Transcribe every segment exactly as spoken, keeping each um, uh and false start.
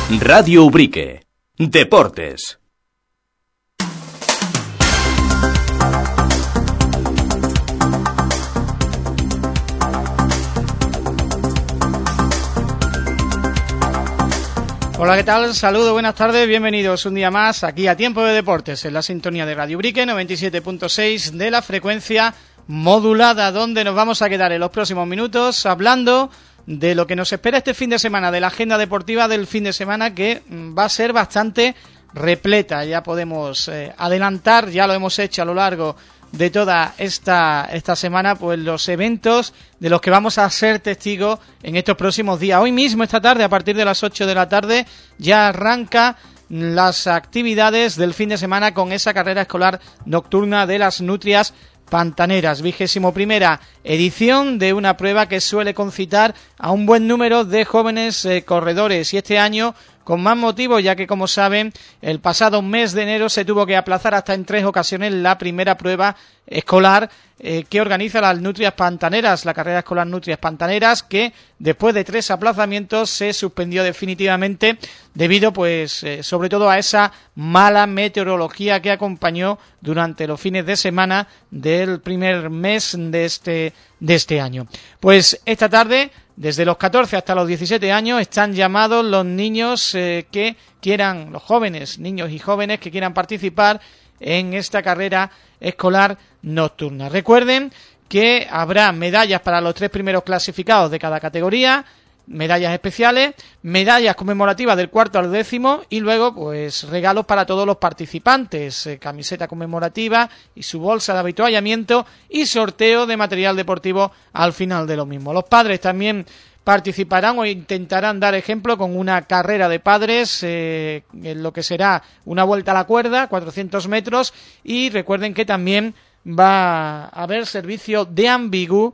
Radio Ubrique. Deportes. Hola, ¿qué tal? Saludos, buenas tardes, bienvenidos un día más aquí a Tiempo de Deportes en la sintonía de Radio Ubrique noventa y siete punto seis de la frecuencia modulada, donde nos vamos a quedar en los próximos minutos hablando de lo que nos espera este fin de semana, de la agenda deportiva del fin de semana, que va a ser bastante repleta. Ya podemos eh, adelantar, ya lo hemos hecho a lo largo de toda esta esta semana, pues los eventos de los que vamos a ser testigos en estos próximos días. Hoy mismo, esta tarde, a partir de las ocho de la tarde, ya arranca las actividades del fin de semana con esa carrera escolar nocturna de las Nutrias Pantaneras, vigésimo primera edición de una prueba que suele concitar a un buen número de jóvenes eh, corredores, y este año con más motivo, ya que, como saben, el pasado mes de enero se tuvo que aplazar hasta en tres ocasiones la primera prueba escolar eh, que organiza las Nutrias Pantaneras, la carrera escolar Nutrias Pantaneras, que después de tres aplazamientos se suspendió definitivamente debido, pues, eh, sobre todo a esa mala meteorología que acompañó durante los fines de semana del primer mes de este de este año. Pues esta tarde, desde los catorce hasta los diecisiete años, están llamados los niños eh, que quieran, los jóvenes, niños y jóvenes que quieran participar en esta carrera escolar nocturna. Recuerden que habrá medallas para los tres primeros clasificados de cada categoría, medallas especiales, medallas conmemorativas del cuarto al décimo y luego pues regalos para todos los participantes, eh, camiseta conmemorativa y su bolsa de avituallamiento y sorteo de material deportivo al final de lo mismo. Los padres también participarán o intentarán dar ejemplo con una carrera de padres eh, en lo que será una vuelta a la cuerda, cuatrocientos metros, y recuerden que también va a haber servicio de ambigú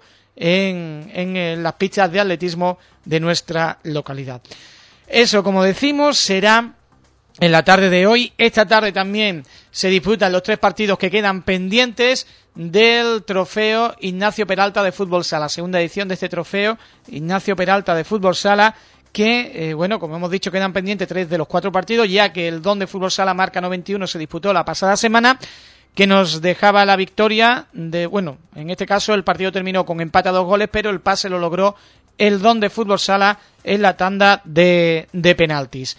en, en, en las pistas de atletismo de nuestra localidad. Eso, como decimos, será en la tarde de hoy. Esta tarde también se disputan los tres partidos que quedan pendientes del trofeo Ignacio Peralta de Fútbol Sala, segunda edición de este trofeo Ignacio Peralta de Fútbol Sala, que, eh, bueno, como hemos dicho, quedan pendientes tres de los cuatro partidos, ya que el Don de Fútbol Sala Marca noventa y uno se disputó la pasada semana, que nos dejaba la victoria de, bueno, en este caso el partido terminó con empate a dos goles, pero el pase lo logró el Don de Fútbol Sala en la tanda de, de penaltis.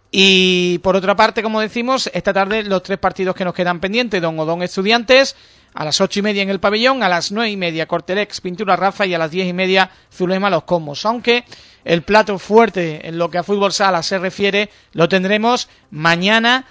Y por otra parte, como decimos, esta tarde los tres partidos que nos quedan pendientes: Don Odón Estudiantes, a las ocho y media en el pabellón, a las nueve y media Cortelex Pintura Rafa y a las diez y media Zulema Los Comos. Aunque el plato fuerte en lo que a Fútbol Sala se refiere lo tendremos mañana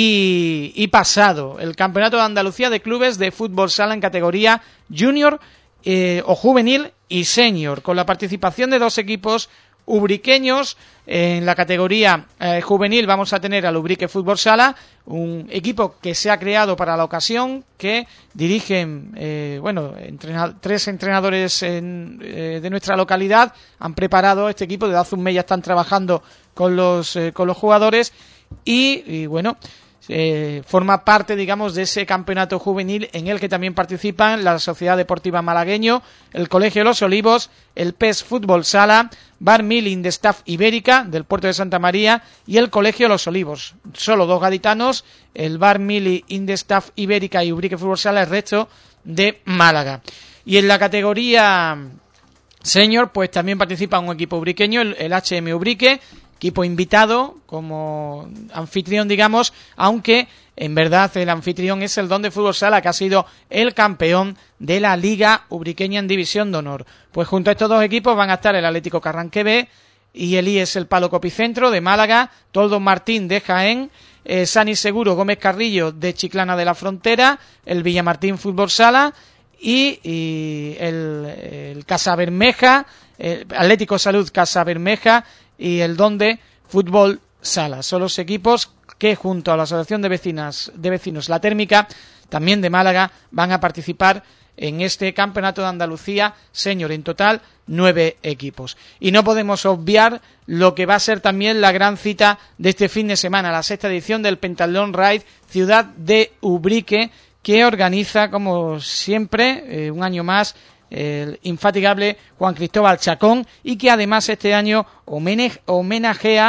y, y pasado. El Campeonato de Andalucía de Clubes de Fútbol Sala en categoría junior eh, o juvenil y senior, con la participación de dos equipos ubriqueños. En la categoría eh, juvenil vamos a tener al Ubrique Fútbol Sala, un equipo que se ha creado para la ocasión, que dirigen eh, bueno entrena- tres entrenadores en, eh, de nuestra localidad. Han preparado este equipo, desde hace un mes ya están trabajando con los eh, con los jugadores y, y bueno Eh, forma parte, digamos, de ese campeonato juvenil en el que también participan la Sociedad Deportiva Malagueño, el Colegio Los Olivos, el P E S Fútbol Sala, Bar Milling de Staff Ibérica del Puerto de Santa María y el Colegio Los Olivos. Solo dos gaditanos, el Bar Milling de Staff Ibérica y Ubrique Fútbol Sala, el resto de Málaga. Y en la categoría senior, pues también participa un equipo ubriqueño, el, el H M Ubrique, equipo invitado como anfitrión, digamos, aunque en verdad el anfitrión es el Don de Fútbol Sala, que ha sido el campeón de la Liga Ubriqueña en División de Honor. Pues junto a estos dos equipos van a estar el Atlético Carranque B y el I E S el Palo Copicentro de Málaga, Toldo Martín de Jaén, eh, Sani Seguro Gómez Carrillo de Chiclana de la Frontera, el Villamartín Fútbol Sala y, y el, el Casa Bermeja, el Atlético Salud Casa Bermeja y el Don de Fútbol Sala. Son los equipos que, junto a la Asociación de Vecinas de Vecinos La Térmica, también de Málaga, van a participar en este Campeonato de Andalucía Senior. En total, nueve equipos. Y no podemos obviar lo que va a ser también la gran cita de este fin de semana, la sexta edición del Pentatlón Ride Ciudad de Ubrique, que organiza, como siempre, eh, un año más, el infatigable Juan Cristóbal Chacón, y que además este año homenajea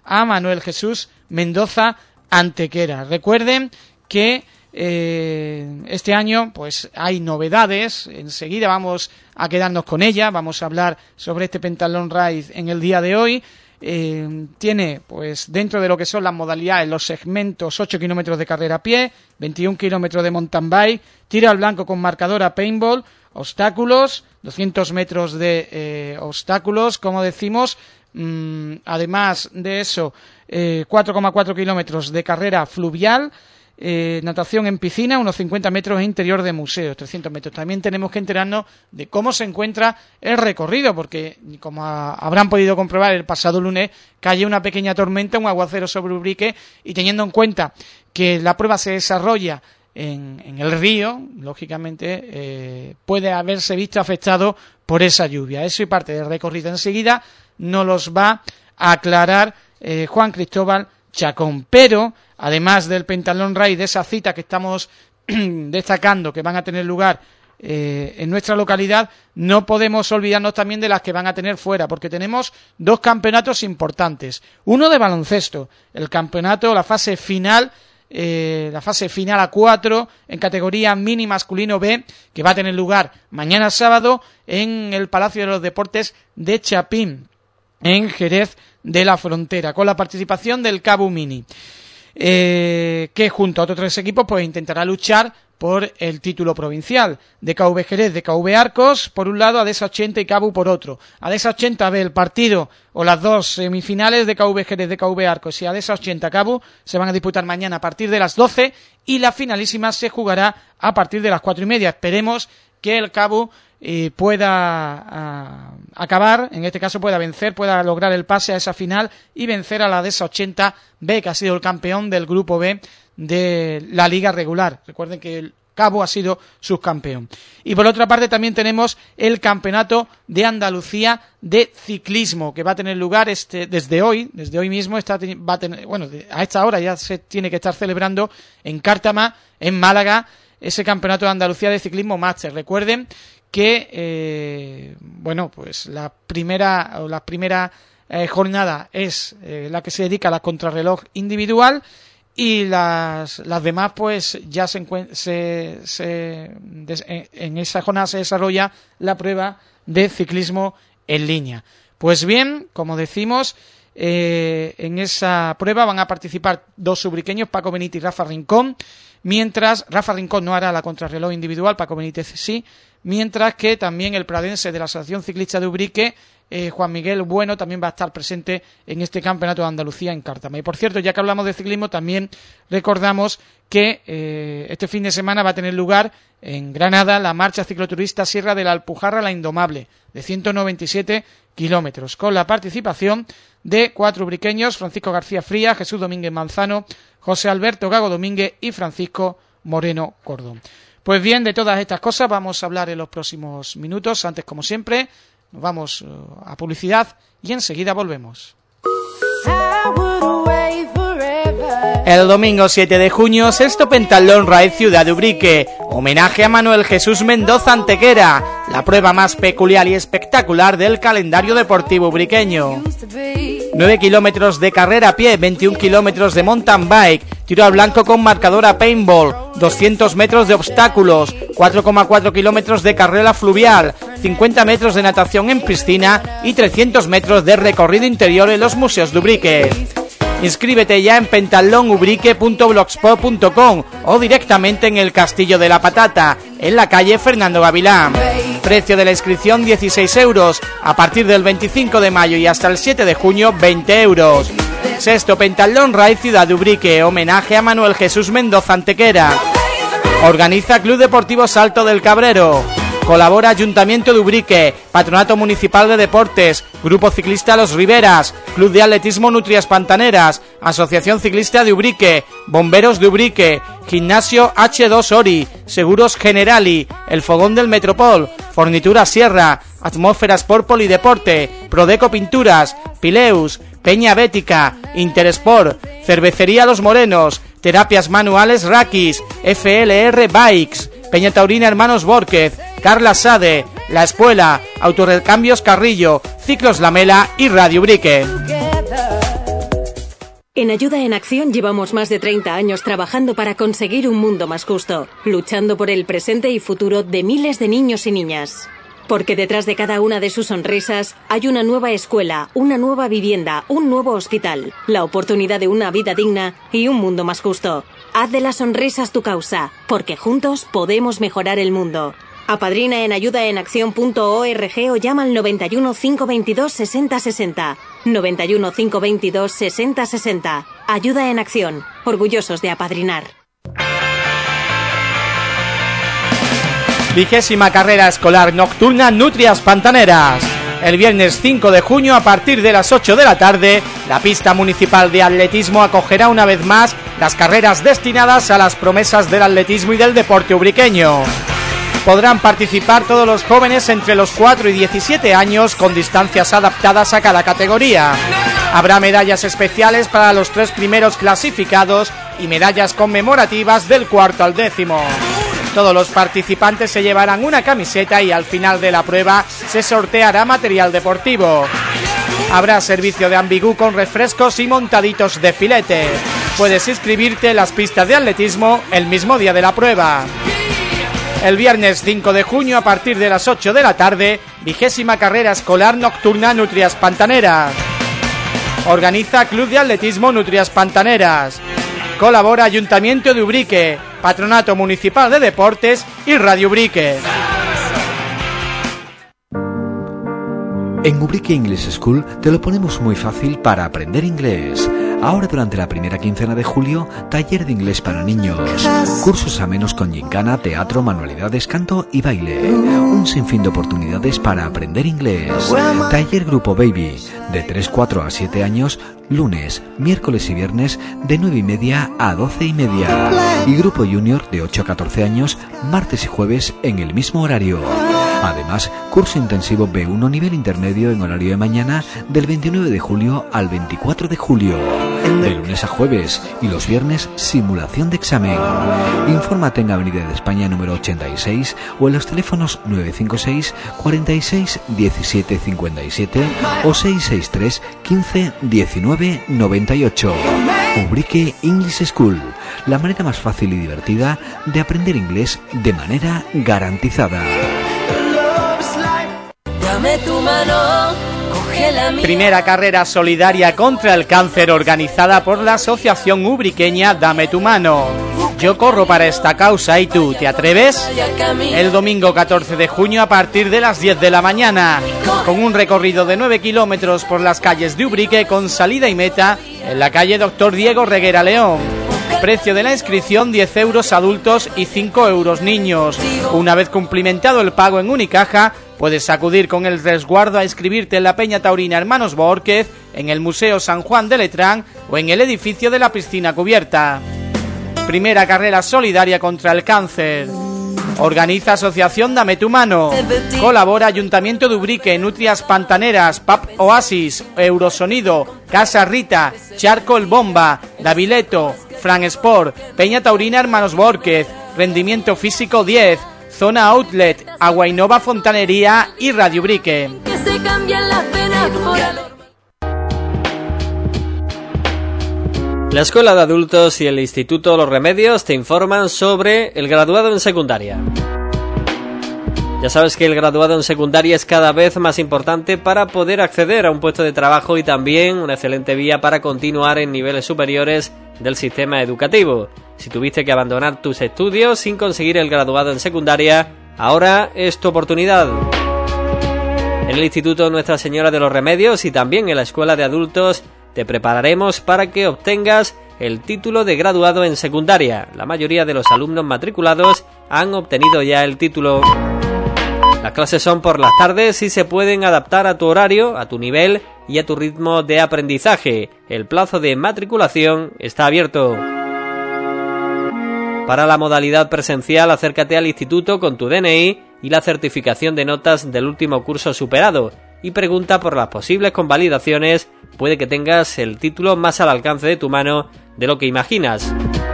a Manuel Jesús Mendoza Antequera. Recuerden que eh, este año pues hay novedades, enseguida vamos a quedarnos con ella, vamos a hablar sobre este Pentathlon Ride en el día de hoy. Eh, tiene pues dentro de lo que son las modalidades los segmentos ocho kilómetros de carrera a pie, veintiún kilómetros de mountain bike, tiro al blanco con marcadora paintball, obstáculos, doscientos metros de eh, obstáculos, como decimos, mmm, además de eso eh, cuatro coma cuatro kilómetros de carrera fluvial, Eh, natación en piscina, unos cincuenta metros, interior de museo, trescientos metros. También tenemos que enterarnos de cómo se encuentra el recorrido, porque como a, habrán podido comprobar, el pasado lunes cayó una pequeña tormenta, un aguacero sobre Ubrique, y teniendo en cuenta que la prueba se desarrolla en, en el río, lógicamente eh, puede haberse visto afectado por esa lluvia. Eso y parte del recorrido enseguida nos los va a aclarar eh, Juan Cristóbal Chacón. Pero además del Pentathlon Ride, de esa cita que estamos destacando que van a tener lugar eh, en nuestra localidad, no podemos olvidarnos también de las que van a tener fuera, porque tenemos dos campeonatos importantes. Uno de baloncesto, el campeonato, la fase final, eh, la fase final a cuatro en categoría mini masculino B, que va a tener lugar mañana sábado en el Palacio de los Deportes de Chapín, en Jerez de la Frontera, con la participación del Cabu Mini. Eh, que junto a otros tres equipos pues intentará luchar por el título provincial. De K V Jerez, de K V Arcos por un lado, Adesa ochenta y Cabu por otro. Adesa ochenta ve el partido o las dos semifinales de K V Jerez, de K V Arcos y Adesa ochenta Cabu se van a disputar mañana a partir de las doce y la finalísima se jugará a partir de las cuatro y media. Esperemos que el Cabu eh, pueda a, acabar, en este caso pueda vencer, pueda lograr el pase a esa final y vencer a la Adesa ochenta B, que ha sido el campeón del grupo B de la liga regular. Recuerden que el Cabo ha sido subcampeón. Y por otra parte también tenemos el campeonato de Andalucía de ciclismo, que va a tener lugar este desde hoy, desde hoy mismo está va a tener, bueno, a esta hora ya se tiene que estar celebrando en Cártama, en Málaga, ese campeonato de Andalucía de ciclismo máster. Recuerden que eh, bueno, pues la primera o la primera eh, jornada es eh, la que se dedica a la contrarreloj individual y las las demás pues ya se, se, se des, en, en esa jornada se desarrolla la prueba de ciclismo en línea. Pues bien, como decimos, eh, en esa prueba van a participar dos ubriqueños, Paco Benítez y Rafa Rincón, mientras Rafa Rincón no hará la contrarreloj individual, Paco Benítez sí, mientras que también el pradense de la Asociación Ciclista de Ubrique, eh, Juan Miguel Bueno, también va a estar presente en este campeonato de Andalucía en Cártama. Y por cierto, ya que hablamos de ciclismo, también recordamos que eh, este fin de semana va a tener lugar en Granada la marcha cicloturista Sierra de la Alpujarra La Indomable, de ciento noventa y siete kilómetros, con la participación de cuatro ubriqueños, Francisco García Frías, Jesús Domínguez Manzano, José Alberto Gago Domínguez y Francisco Moreno Cordón. Pues bien, de todas estas cosas vamos a hablar en los próximos minutos. Antes, como siempre, nos vamos uh, a publicidad y enseguida volvemos. El domingo siete de junio, sexto Pentathlon Ride Ciudad de Ubrique, homenaje a Manuel Jesús Mendoza Antequera, la prueba más peculiar y espectacular del calendario deportivo ubriqueño. nueve kilómetros de carrera a pie, veintiún kilómetros de mountain bike, tiro al blanco con marcadora paintball, doscientos metros de obstáculos, cuatro coma cuatro kilómetros de carrera fluvial, cincuenta metros de natación en piscina y trescientos metros de recorrido interior en los museos de Ubrique. Inscríbete ya en pentathlon ubrique punto blogspot punto com o directamente en el Castillo de la Patata, en la calle Fernando Gavilán. Precio de la inscripción dieciséis euros, a partir del veinticinco de mayo y hasta el siete de junio veinte euros. Sexto Pentathlon Ride Ciudad de Ubrique, homenaje a Manuel Jesús Mendoza Antequera. Organiza Club Deportivo Salto del Cabrero. Colabora Ayuntamiento de Ubrique, Patronato Municipal de Deportes, Grupo Ciclista Los Riberas, Club de Atletismo Nutrias Pantaneras, Asociación Ciclista de Ubrique, Bomberos de Ubrique, Gimnasio hache dos Ori, Seguros Generali, El Fogón del Metropol, Fornitura Sierra, Atmósfera Sport Polideporte, Prodeco Pinturas, Pileus, Peña Bética, Interesport, Cervecería Los Morenos, Terapias Manuales Rakis, F L R Bikes, Peña Taurina Hermanos Bórquez, Carla Sade, La Espuela, Autorecambios Carrillo, Ciclos Lamela y Radio Ubrique. En Ayuda en Acción llevamos más de treinta años trabajando para conseguir un mundo más justo, luchando por el presente y futuro de miles de niños y niñas. Porque detrás de cada una de sus sonrisas hay una nueva escuela, una nueva vivienda, un nuevo hospital, la oportunidad de una vida digna y un mundo más justo. Haz de las sonrisas tu causa, porque juntos podemos mejorar el mundo. Apadrina en ayuda en acción punto org o llama al noventa y uno, cinco veintidós, sesenta sesenta. noventa y uno, cinco veintidós, sesenta sesenta. Ayuda en Acción. Orgullosos de apadrinar. Vigésima carrera escolar nocturna Nutrias Pantaneras. El viernes cinco de junio a partir de las ocho de la tarde, la pista municipal de atletismo acogerá una vez más las carreras destinadas a las promesas del atletismo y del deporte ubriqueño. Podrán participar todos los jóvenes entre los cuatro y diecisiete años con distancias adaptadas a cada categoría. Habrá medallas especiales para los tres primeros clasificados y medallas conmemorativas del cuarto al décimo. Todos los participantes se llevarán una camiseta y al final de la prueba se sorteará material deportivo. Habrá servicio de ambigú con refrescos y montaditos de filete. Puedes inscribirte en las pistas de atletismo el mismo día de la prueba. El viernes cinco de junio a partir de las ocho de la tarde, vigésima carrera escolar nocturna Nutrias Pantaneras. Organiza Club de Atletismo Nutrias Pantaneras. Colabora Ayuntamiento de Ubrique, Patronato Municipal de Deportes y Radio Ubrique. En Ubrique English School te lo ponemos muy fácil para aprender inglés. Ahora durante la primera quincena de julio, taller de inglés para niños. Cursos amenos con gincana, teatro, manualidades, canto y baile. Un sinfín de oportunidades para aprender inglés. Taller Grupo Baby, de tres, cuatro a siete años, lunes, miércoles y viernes, de nueve y media a doce y media. Y Grupo Junior, de ocho a catorce años, martes y jueves en el mismo horario. Además, curso intensivo B uno nivel intermedio en horario de mañana del veintinueve de julio al veinticuatro de julio. De lunes a jueves y los viernes simulación de examen. Infórmate en Avenida de España número ochenta y seis o en los teléfonos nueve cinco seis, cuarenta y seis, diecisiete cincuenta y siete o seis seis tres, quince, diecinueve, noventa y ocho. Ubrique English School, la manera más fácil y divertida de aprender inglés de manera garantizada. Dame tu mano, coge la mía. Primera carrera solidaria contra el cáncer organizada por la asociación ubriqueña Dame tu mano. Yo corro para esta causa, ¿y tú te atreves? El domingo catorce de junio a partir de las diez de la mañana, con un recorrido de nueve kilómetros por las calles de Ubrique con salida y meta en la calle Doctor Diego Reguera León. Precio de la inscripción diez euros adultos y cinco euros niños. Una vez cumplimentado el pago en Unicaja, puedes acudir con el resguardo a inscribirte en la Peña Taurina Hermanos Bórquez, en el Museo San Juan de Letrán o en el edificio de la piscina cubierta. Primera carrera solidaria contra el cáncer. Organiza Asociación Dame tu mano. Colabora Ayuntamiento de Ubrique, Nutrias Pantaneras, P A P Oasis, Eurosonido, Casa Rita, Charco El Bomba, Davileto, Fran Sport, Peña Taurina Hermanos Bórquez, Rendimiento Físico diez, Zona Outlet, Agua Innova Fontanería y Radio Ubrique. Que se cambian las penas por el... La Escuela de Adultos y el Instituto Los Remedios te informan sobre el graduado en secundaria. Ya sabes que el graduado en secundaria es cada vez más importante para poder acceder a un puesto de trabajo y también una excelente vía para continuar en niveles superiores del sistema educativo. Si tuviste que abandonar tus estudios sin conseguir el graduado en secundaria, ahora es tu oportunidad. En el Instituto Nuestra Señora de los Remedios y también en la Escuela de Adultos te prepararemos para que obtengas el título de graduado en secundaria. La mayoría de los alumnos matriculados han obtenido ya el título. Las clases son por las tardes y se pueden adaptar a tu horario, a tu nivel y a tu ritmo de aprendizaje. El plazo de matriculación está abierto. Para la modalidad presencial, acércate al instituto con tu D N I y la certificación de notas del último curso superado y pregunta por las posibles convalidaciones. Puede que tengas el título más al alcance de tu mano de lo que imaginas.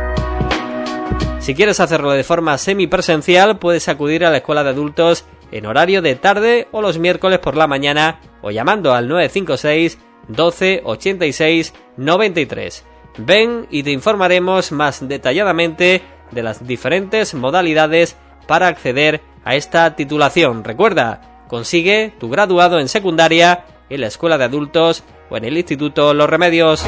Si quieres hacerlo de forma semipresencial, puedes acudir a la Escuela de Adultos en horario de tarde o los miércoles por la mañana o llamando al nueve cinco seis, doce, ochenta y seis, noventa y tres. ven y te informaremos más detalladamente de las diferentes modalidades para acceder a esta titulación. Recuerda, consigue tu graduado en secundaria en la Escuela de Adultos o en el Instituto Los Remedios.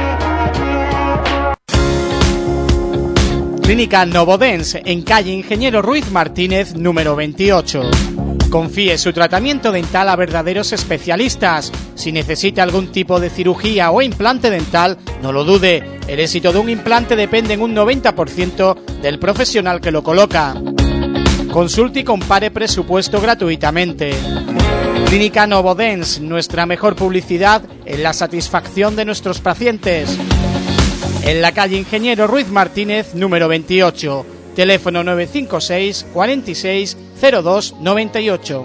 Clínica Novodens, en calle Ingeniero Ruiz Martínez, número veintiocho. Confíe su tratamiento dental a verdaderos especialistas. Si necesita algún tipo de cirugía o implante dental, no lo dude. El éxito de un implante depende en un noventa por ciento del profesional que lo coloca. Consulte y compare presupuesto gratuitamente. Clínica Novodens, nuestra mejor publicidad en la satisfacción de nuestros pacientes. En la calle Ingeniero Ruiz Martínez, número veintiocho. Teléfono nueve cinco seis, cuarenta y seis, cero dos noventa y ocho.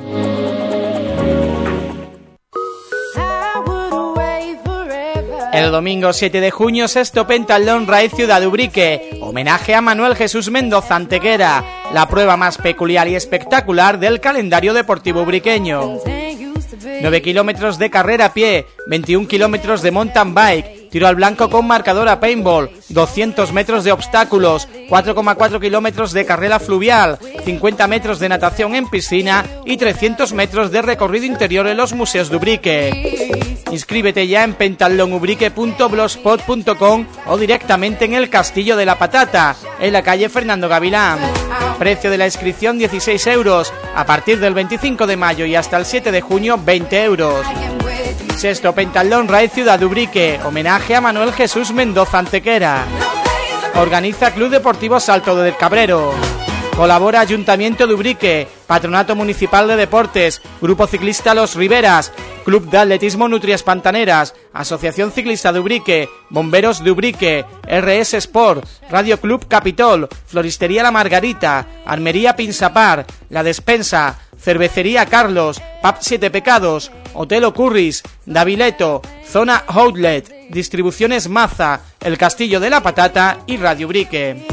El domingo siete de junio, sexto Pentathlon Raid Ciudad de Ubrique. Homenaje a Manuel Jesús Mendoza Antequera, la prueba más peculiar y espectacular del calendario deportivo ubriqueño. nueve kilómetros de carrera a pie, veintiún kilómetros de mountain bike, tiro al blanco con marcador a paintball, doscientos metros de obstáculos, cuatro coma cuatro kilómetros de carrera fluvial, cincuenta metros de natación en piscina y trescientos metros de recorrido interior en los museos de Ubrique. Inscríbete ya en pentathlon ubrique punto blogspot punto com o directamente en el Castillo de la Patata, en la calle Fernando Gavilán. Precio de la inscripción dieciséis euros, a partir del veinticinco de mayo y hasta el siete de junio veinte euros. Sexto Pentathlon Raid Ciudad de Ubrique, homenaje a Manuel Jesús Mendoza Antequera. Organiza Club Deportivo Salto del Cabrero. Colabora Ayuntamiento de Ubrique, Patronato Municipal de Deportes, Grupo Ciclista Los Riberas, Club de Atletismo Nutrias Pantaneras, Asociación Ciclista de Ubrique, Bomberos de Ubrique, R S Sport, Radio Club Capitol, Floristería La Margarita, Armería Pinsapar, La Despensa, Cervecería Carlos, Pub Siete Pecados, Hotel Ocurris, Davileto, Zona Outlet, Distribuciones Maza, El Castillo de la Patata y Radio Ubrique.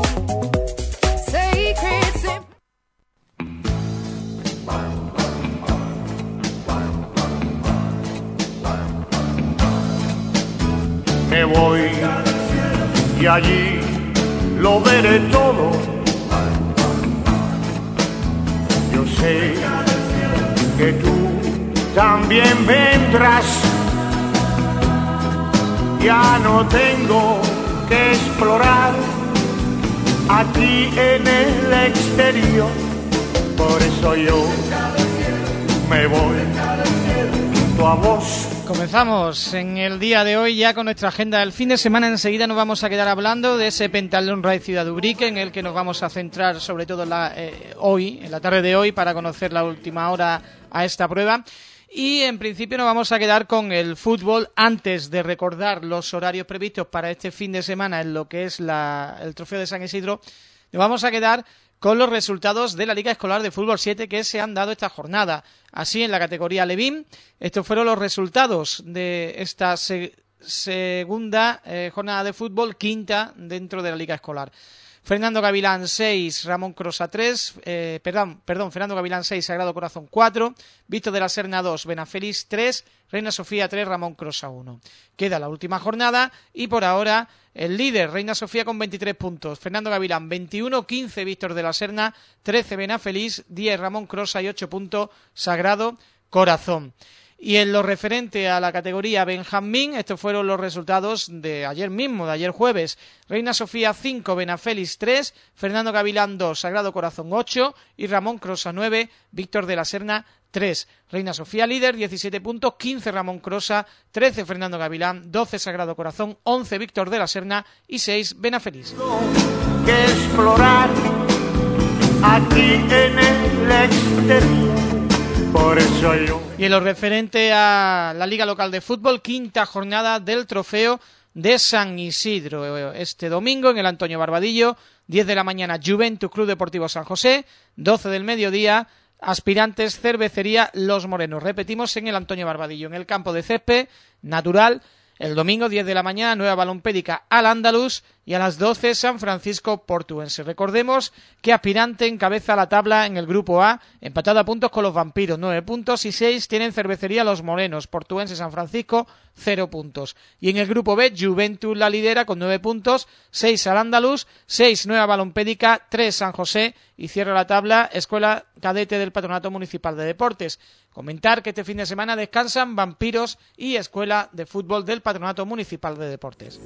Me voy y allí lo veré todo. Yo sé que tú también vendrás. Ya no tengo que explorar aquí en el exterior. Por eso yo me voy junto a vos. Comenzamos en el día de hoy ya con nuestra agenda del fin de semana. Enseguida nos vamos a quedar hablando de ese Pentathlon Raid Ciudad de Ubrique, en el que nos vamos a centrar sobre todo en la, eh, hoy, en la tarde de hoy, para conocer la última hora a esta prueba. Y en principio nos vamos a quedar con el fútbol, antes de recordar los horarios previstos para este fin de semana en lo que es la, el Trofeo de San Isidro. Nos vamos a quedar con los resultados de la Liga Escolar de Fútbol siete que se han dado esta jornada. Así, en la categoría Levín, estos fueron los resultados de esta se- segunda eh, jornada de fútbol, quinta dentro de la Liga Escolar. Fernando Gavilán seis, Ramón Crosa tres, eh, perdón, perdón, Fernando Gavilán seis, Sagrado Corazón cuatro, Víctor de la Serna dos, Benafélix tres, Reina Sofía tres, Ramón Crosa uno. Queda la última jornada y por ahora el líder, Reina Sofía con veintitrés puntos, Fernando Gavilán veintiuno, quince Víctor de la Serna, trece Benafélix, diez Ramón Crosa y ocho puntos Sagrado Corazón. Y en lo referente a la categoría Benjamín, estos fueron los resultados de ayer mismo, de ayer jueves. Reina Sofía cinco, Benafélix tres, Fernando Gavilán dos, Sagrado Corazón ocho y Ramón Crosa nueve, Víctor de la Serna tres. Reina Sofía líder, diecisiete puntos, quince Ramón Crosa, trece Fernando Gavilán, doce Sagrado Corazón, once Víctor de la Serna y seis Benafélix. Que explorar aquí en el exterior. Por eso yo. Y en lo referente a la Liga Local de Fútbol, quinta jornada del Trofeo de San Isidro. Este domingo en el Antonio Barbadillo, diez de la mañana, Juventus Club Deportivo San José, doce del mediodía, Aspirantes Cervecería Los Morenos. Repetimos, en el Antonio Barbadillo, en el campo de césped natural. El domingo, diez de la mañana, Nueva Balompédica Al Andaluz, y a las doce San Francisco Portuense. Recordemos que Aspirante encabeza la tabla en el grupo A, empatado a puntos con los Vampiros, nueve puntos, y seis tienen Cervecería Los Morenos, Portuense, San Francisco, cero puntos. Y en el grupo B, Juventud la lidera con nueve puntos, seis al Andaluz, seis Nueva Balompédica, tres San José y cierra la tabla Escuela Cadete del Patronato Municipal de Deportes. Comentar que este fin de semana descansan Vampiros y Escuela de Fútbol del Patronato Municipal de Deportes.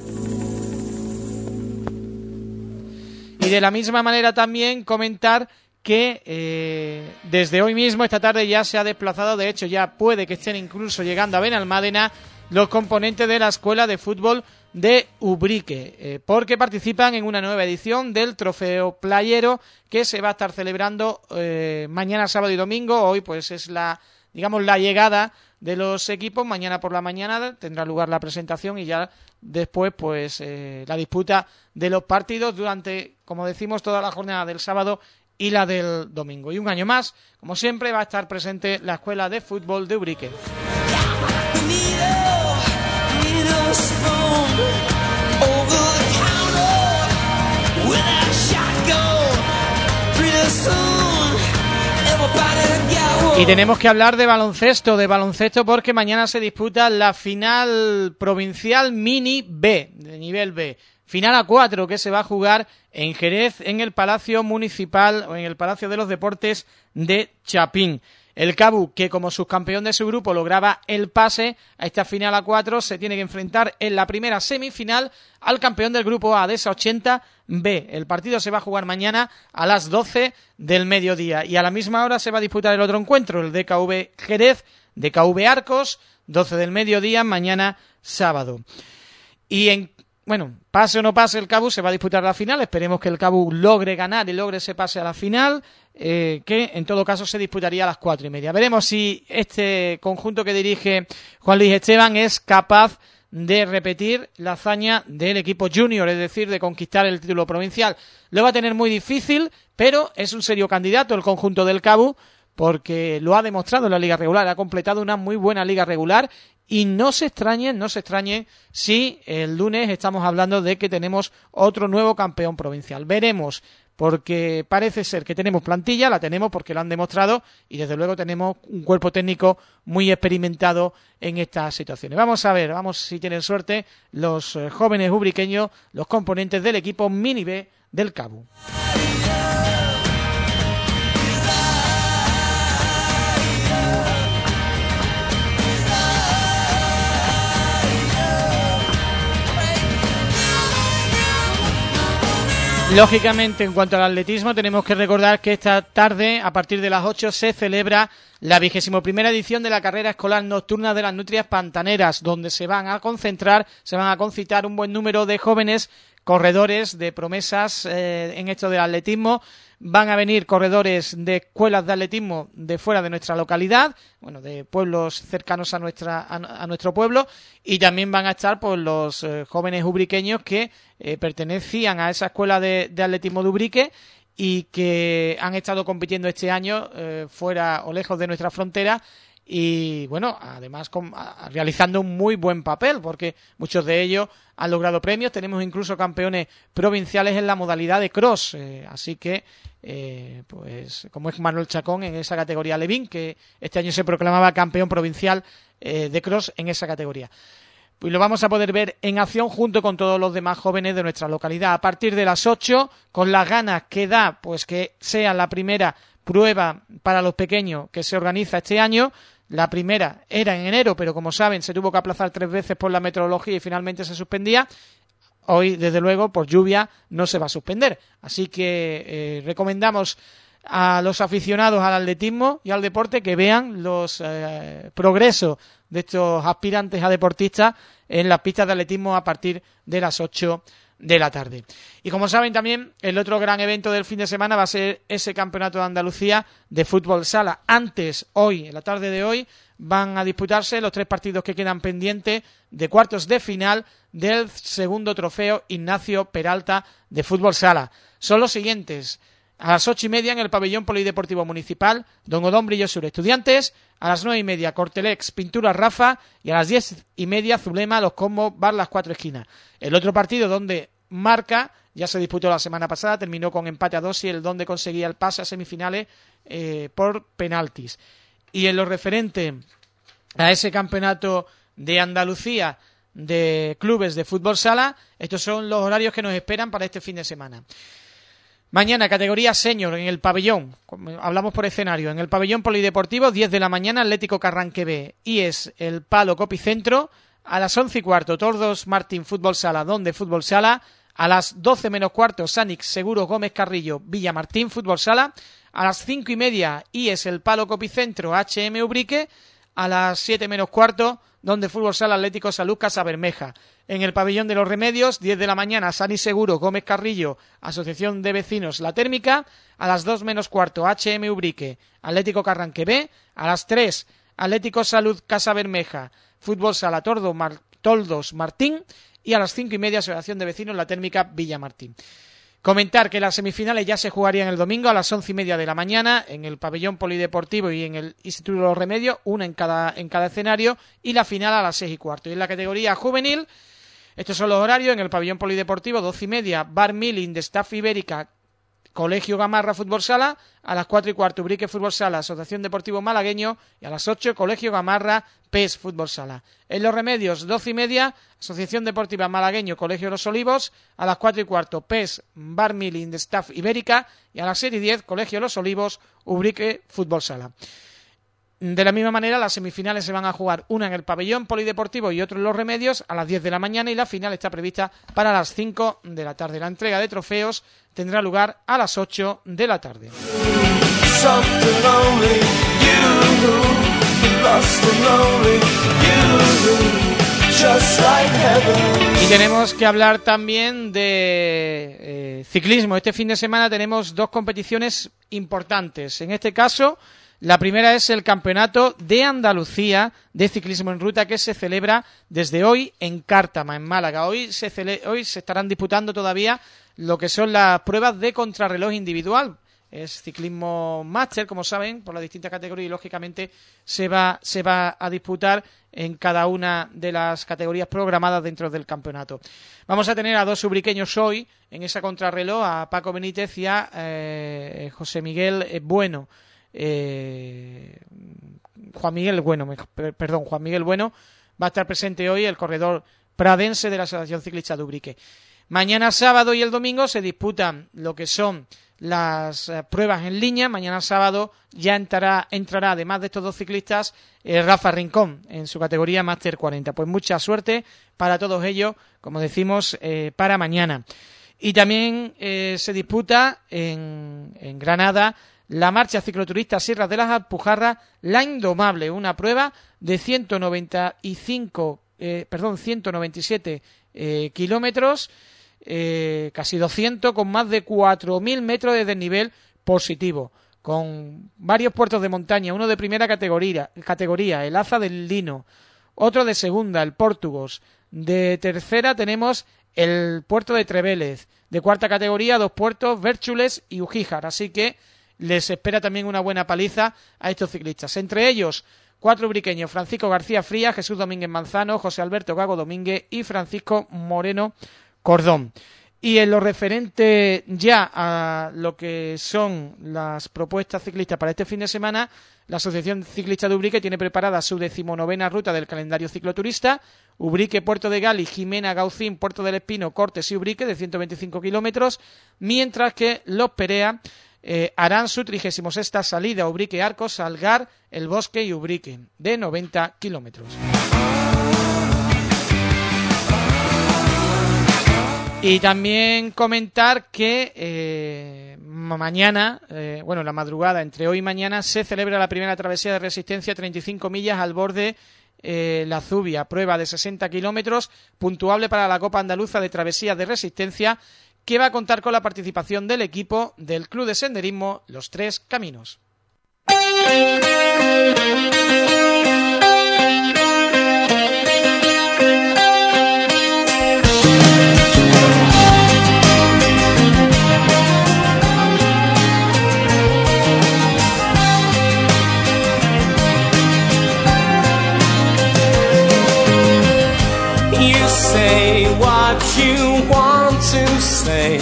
Y de la misma manera también comentar que eh, desde hoy mismo, esta tarde, ya se ha desplazado, de hecho ya puede que estén incluso llegando a Benalmádena, los componentes de la Escuela de Fútbol de Ubrique, eh, porque participan en una nueva edición del Trofeo Playero que se va a estar celebrando eh, mañana, sábado y domingo. Hoy pues es la, digamos, la llegada de los equipos. Mañana por la mañana tendrá lugar la presentación y ya después pues eh, la disputa de los partidos durante, como decimos, toda la jornada del sábado y la del domingo. Y un año más, como siempre, va a estar presente la Escuela de Fútbol de Ubrique. Y tenemos que hablar de baloncesto, de baloncesto porque mañana se disputa la final provincial Mini B, de nivel B. Final a cuatro que se va a jugar en Jerez, en el Palacio Municipal o en el Palacio de los Deportes de Chapín. El Cabu, que como subcampeón de su grupo lograba el pase a esta final a cuatro, se tiene que enfrentar en la primera semifinal al campeón del grupo A de esa ochenta B. El partido se va a jugar mañana a las doce del mediodía y a la misma hora se va a disputar el otro encuentro, el D K V Jerez, D K V Arcos, doce del mediodía, mañana sábado. Y en Bueno, pase o no pase el Cabu, se va a disputar la final. Esperemos que el Cabu logre ganar y logre ese pase a la final, eh, que en todo caso se disputaría a las cuatro y media. Veremos si este conjunto que dirige Juan Luis Esteban es capaz de repetir la hazaña del equipo junior, es decir, de conquistar el título provincial. Lo va a tener muy difícil, pero es un serio candidato el conjunto del Cabu, porque lo ha demostrado en la liga regular, ha completado una muy buena liga regular. Y no se extrañen, no se extrañen si el lunes estamos hablando de que tenemos otro nuevo campeón provincial. Veremos, porque parece ser que tenemos plantilla, la tenemos porque lo han demostrado y desde luego tenemos un cuerpo técnico muy experimentado en estas situaciones. Vamos a ver, vamos si tienen suerte los eh, jóvenes ubriqueños, los componentes del equipo Mini B del Cabu. Lógicamente, en cuanto al atletismo, tenemos que recordar que esta tarde, a partir de las ocho, se celebra la vigésima primera edición de la carrera escolar nocturna de las Nutrias Pantaneras, donde se van a concentrar, se van a concitar un buen número de jóvenes corredores de promesas eh, en esto del atletismo. Van a venir corredores de escuelas de atletismo de fuera de nuestra localidad, bueno, de pueblos cercanos a nuestra a, a nuestro pueblo, y también van a estar pues los eh, jóvenes ubriqueños que eh, pertenecían a esa escuela de, de atletismo de Ubrique y que han estado compitiendo este año eh, fuera o lejos de nuestra frontera. Y bueno, además con, a, realizando un muy buen papel, porque muchos de ellos han logrado premios. Tenemos incluso campeones provinciales en la modalidad de cross, eh, así que eh, pues como es Manuel Chacón en esa categoría Levín, que este año se proclamaba campeón provincial eh, de cross en esa categoría. Y lo vamos a poder ver en acción junto con todos los demás jóvenes de nuestra localidad a partir de las ocho, con las ganas que da pues que sea la primera prueba para los pequeños que se organiza este año. La primera era en enero, pero como saben se tuvo que aplazar tres veces por la meteorología y finalmente se suspendía. Hoy, desde luego, por lluvia no se va a suspender. Así que eh, recomendamos a los aficionados al atletismo y al deporte que vean los eh, progresos de estos aspirantes a deportistas en las pistas de atletismo a partir de las ocho de la tarde. Y como saben también, el otro gran evento del fin de semana va a ser ese campeonato de Andalucía de fútbol sala. Antes, hoy, en la tarde de hoy, van a disputarse los tres partidos que quedan pendientes de cuartos de final del segundo trofeo Ignacio Peralta de fútbol sala. Son los siguientes: a las ocho y media en el pabellón polideportivo municipal, Don Odón Brillo Sur Estudiantes; a las nueve y media Cortelex Pintura Rafa; y a las diez y media Zulema Los Comos Bar Las Cuatro Esquinas. El otro partido donde marca. Ya se disputó la semana pasada, terminó con empate a dos y el donde conseguía el pase a semifinales eh, por penaltis. Y en lo referente a ese campeonato de Andalucía de clubes de fútbol sala, estos son los horarios que nos esperan para este fin de semana. Mañana, categoría senior en el pabellón, hablamos por escenario, en el pabellón polideportivo, diez de la mañana, Atlético Carranque B, y es el Palo Copicentro. A las once y cuarto, Tordos Martín Fútbol Sala, Donde Fútbol Sala. A las doce menos cuarto, Sanix Seguros Gómez Carrillo, Villamartín Fútbol Sala. A las cinco y media, I E S El Palo Copicentro, H M Ubrique. A las siete menos cuarto, Donde Fútbol Sala Atlético Salud Casa Bermeja. En el pabellón de los Remedios, diez de la mañana, Sanix Seguros Gómez Carrillo, Asociación de Vecinos La Térmica. A las dos menos cuarto, H M Ubrique, Atlético Carranque B. A las tres, Atlético Salud Casa Bermeja, Fútbol Sala Tordo Mar- Toldos Martín. Y a las cinco y media, Asociación de Vecinos La Térmica Villamartín. Comentar que las semifinales ya se jugarían el domingo a las once y media de la mañana en el pabellón polideportivo y en el Instituto de los Remedios, una en cada, en cada escenario, y la final a las seis y cuarto. Y en la categoría juvenil, estos son los horarios: en el pabellón polideportivo, doce y media, Bar Milling de Staff Ibérica, Colegio Gamarra Fútbol Sala. A las cuatro y cuarto, Ubrique Fútbol Sala, Asociación Deportivo Malagueño. Y a las ocho, Colegio Gamarra, P E S Fútbol Sala. En los Remedios, doce y media, Asociación Deportiva Malagueño, Colegio Los Olivos. A las cuatro y cuarto, P E S Bar Milling de Staff Ibérica. Y a las siete y diez, Colegio Los Olivos, Ubrique Fútbol Sala. De la misma manera, las semifinales se van a jugar una en el pabellón polideportivo y otra en los Remedios a las diez de la mañana, y la final está prevista para las cinco de la tarde. La entrega de trofeos tendrá lugar a las ocho de la tarde. Y tenemos que hablar también de eh, ciclismo. Este fin de semana tenemos dos competiciones importantes. En este caso, la primera es el Campeonato de Andalucía de Ciclismo en Ruta, que se celebra desde hoy en Cártama, en Málaga. Hoy se, cele- hoy se estarán disputando todavía lo que son las pruebas de contrarreloj individual. Es ciclismo máster, como saben, por las distintas categorías, y lógicamente se va, se va a disputar en cada una de las categorías programadas dentro del campeonato. Vamos a tener a dos ubriqueños hoy en esa contrarreloj, a Paco Benítez y a eh, José Miguel eh, Bueno. Eh, Juan Miguel Bueno, me, perdón, Juan Miguel Bueno va a estar presente hoy, el corredor pradense de la Asociación Ciclista de Ubrique. Mañana sábado y el domingo se disputan lo que son las eh, pruebas en línea. Mañana sábado ya entrará, entrará además de estos dos ciclistas, eh, Rafa Rincón en su categoría Máster cuarenta. Pues mucha suerte para todos ellos, como decimos, eh, para mañana. Y también eh, se disputa en, en Granada la marcha cicloturista Sierras de las Alpujarras, La Indomable, una prueba de ciento noventa y cinco, eh, perdón, ciento noventa y siete eh, kilómetros, eh, casi doscientos, con más de cuatro mil metros de desnivel positivo, con varios puertos de montaña, uno de primera categoría, categoría el Aza del Lino, otro de segunda, el Pórtugos, de tercera tenemos el puerto de Trevélez, de cuarta categoría dos puertos, Vérchules y Ujíjar, así que les espera también una buena paliza a estos ciclistas. Entre ellos, cuatro ubriqueños: Francisco García Frías, Jesús Domínguez Manzano, José Alberto Gago Domínguez y Francisco Moreno Cordón. Y en lo referente ya a lo que son las propuestas ciclistas para este fin de semana, la Asociación Ciclista de Ubrique tiene preparada su decimonovena ruta del calendario cicloturista: Ubrique, Puerto de Gali, Jimena, Gaucín, Puerto del Espino, Cortes y Ubrique, de ciento veinticinco kilómetros, mientras que los Perea Eh, harán su trigésima sexta salida Ubrique Arcos, Algar, El Bosque y Ubrique, de noventa kilómetros. Y también comentar que eh, mañana, eh, bueno, la madrugada entre hoy y mañana, se celebra la primera travesía de resistencia, treinta y cinco millas al borde eh, La Zubia, prueba de sesenta kilómetros, puntuable para la Copa Andaluza de Travesías de Resistencia, que va a contar con la participación del equipo del Club de Senderismo Los Tres Caminos. You say what you want to stain.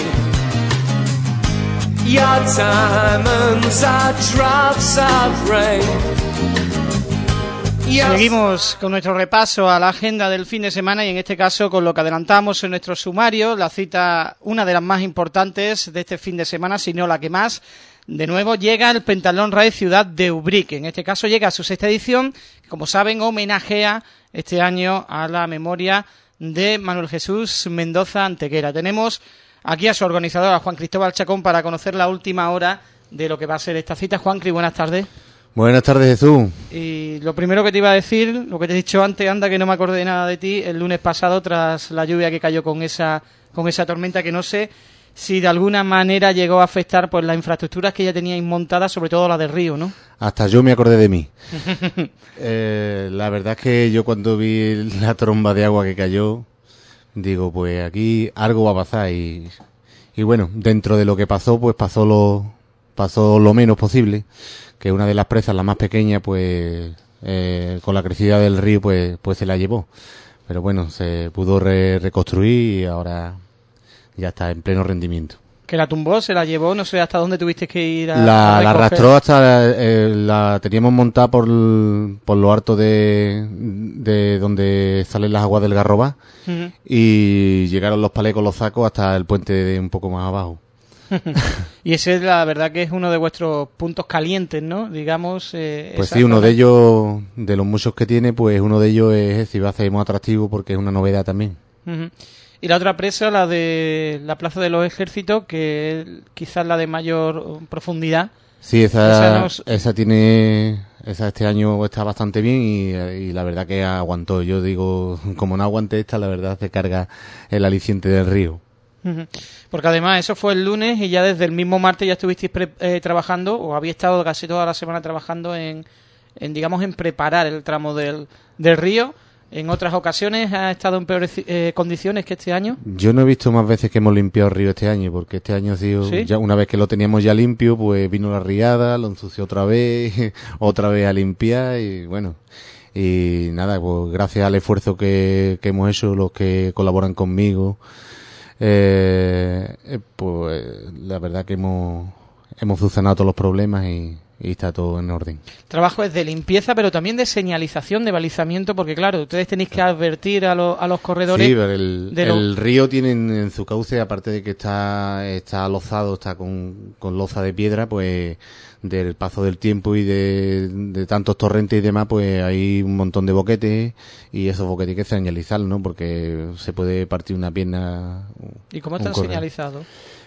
Your diamonds are drops of rain. Seguimos con nuestro repaso a la agenda del fin de semana y en este caso con lo que adelantamos en nuestro sumario, la cita, una de las más importantes de este fin de semana, si no la que más. De nuevo llega el Pentalón Raid Ciudad de Ubrique, en este caso llega a su sexta edición, que como saben homenajea este año a la memoria de Manuel Jesús Mendoza Antequera. Tenemos aquí a su organizador, a Juan Cristóbal Chacón, para conocer la última hora de lo que va a ser esta cita. Juan Cri, buenas tardes. Buenas tardes, Jesús. Y lo primero que te iba a decir, lo que te he dicho antes, anda que no me acordé de nada de ti, el lunes pasado tras la lluvia que cayó con esa con esa tormenta, que no sé si de alguna manera llegó a afectar pues las infraestructuras que ya teníais montadas, sobre todo la del río, ¿no? Hasta yo me acordé de mí. eh, la verdad es que yo cuando vi la tromba de agua que cayó, digo, pues aquí algo va a pasar y, y bueno, dentro de lo que pasó, pues pasó lo, pasó lo menos posible, que una de las presas, la más pequeña, pues eh, con la crecida del río, pues pues se la llevó. Pero bueno, se pudo re- reconstruir y ahora ya está en pleno rendimiento. Que la tumbó, se la llevó, no sé hasta dónde tuviste que ir a, la, a la arrastró hasta, eh, la teníamos montada por, por lo alto de, de donde salen las aguas del Garroba, uh-huh. Y llegaron los palés con los sacos hasta el puente de un poco más abajo. Y ese es la verdad que es uno de vuestros puntos calientes, ¿no? Digamos. Eh, pues sí, uno zona. de ellos, de los muchos que tiene, pues uno de ellos es si va a ser muy atractivo porque es una novedad también. Uh-huh. Y la otra presa, la de la Plaza de los Ejércitos, que es quizás la de mayor profundidad. Sí, esa, esa, nos... esa tiene, esa este año está bastante bien y, y la verdad que aguantó. Yo digo, como no aguante esta, la verdad se carga el aliciente del río. Porque además eso fue el lunes y ya desde el mismo martes ya estuvisteis pre- eh, trabajando o había estado casi toda la semana trabajando en, en digamos en preparar el tramo del, del río. ¿En otras ocasiones ha estado en peores eh, condiciones que este año? Yo no he visto más veces que hemos limpiado el río este año, porque este año ha sido, ¿sí? Ya una vez que lo teníamos ya limpio, pues vino la riada, lo ensució otra vez, otra vez a limpiar y bueno, y nada, pues gracias al esfuerzo que, que hemos hecho los que colaboran conmigo, eh, pues la verdad que hemos, hemos solucionado todos los problemas y... y está todo en orden. El trabajo es de limpieza, pero también de señalización, de balizamiento, porque claro, ustedes tenéis que advertir a, lo, a los corredores... Sí, pero el, de lo... el río tiene en su cauce, aparte de que está está lozado, está con, con loza de piedra, pues del paso del tiempo y de, de tantos torrentes y demás, pues hay un montón de boquetes y esos boquetes hay que señalizarlos, ¿no? Porque se puede partir una pierna... ¿Y cómo están señalizados?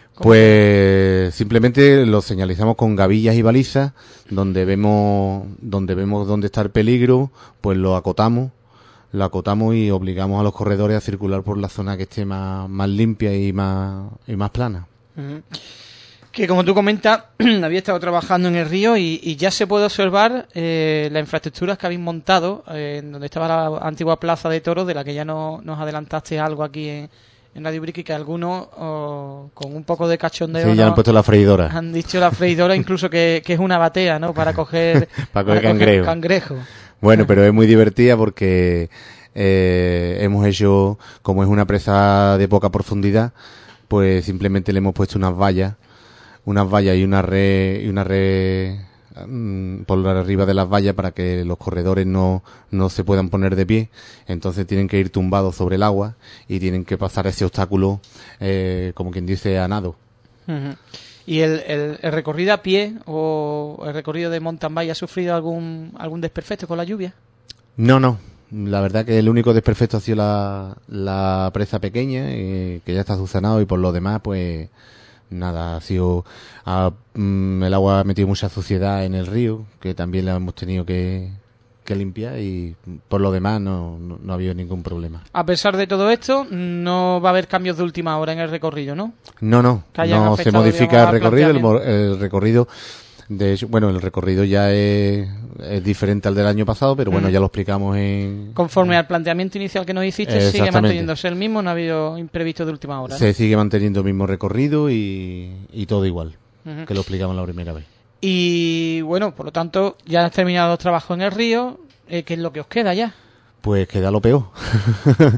Pues simplemente lo señalizamos con gavillas y balizas, donde vemos donde vemos dónde está el peligro, pues lo acotamos, lo acotamos y obligamos a los corredores a circular por la zona que esté más, más limpia y más y más plana. Uh-huh. Que como tú comentas, había estado trabajando en el río y, y ya se puede observar eh, las infraestructuras que habéis montado, eh, en donde estaba la antigua plaza de toros, de la que ya no, nos adelantaste algo aquí en en Radio Ubrique, que algunos oh, con un poco de cachondeo, sí, ya ¿no? han puesto la freidora. Han dicho la freidora, incluso que, que es una batea, ¿no? Para coger, para coger, para cangrejo. coger cangrejo. Bueno, pero es muy divertida porque eh, hemos hecho, como es una presa de poca profundidad, pues simplemente le hemos puesto unas vallas, unas vallas y una red, y una red por arriba de las vallas para que los corredores no, no se puedan poner de pie, entonces tienen que ir tumbados sobre el agua y tienen que pasar ese obstáculo eh, como quien dice a nado. Uh-huh. ¿Y el, el, el recorrido a pie o el recorrido de mountain bike ha sufrido algún algún desperfecto con la lluvia? No, no, la verdad que el único desperfecto ha sido la, la presa pequeña, eh, que ya está solucionado, y por lo demás pues nada, ha sido ha, mm, el agua ha metido mucha suciedad en el río, que también la hemos tenido que, que limpiar, y por lo demás no, no, no ha habido ningún problema. A pesar de todo esto, no va a haber cambios de última hora en el recorrido, ¿no? No, no, no se modifica el recorrido, el, el recorrido de hecho, bueno, el recorrido ya es, es diferente al del año pasado, pero bueno, mm. ya lo explicamos en... Conforme al planteamiento inicial que nos hiciste, sigue manteniéndose el mismo, no ha habido imprevisto de última hora. Se sigue manteniendo el mismo recorrido y, y todo igual, uh-huh. que lo explicamos la primera vez. Y bueno, por lo tanto, ya has terminado los trabajos en el río, eh, ¿qué es lo que os queda ya? Pues queda lo peor.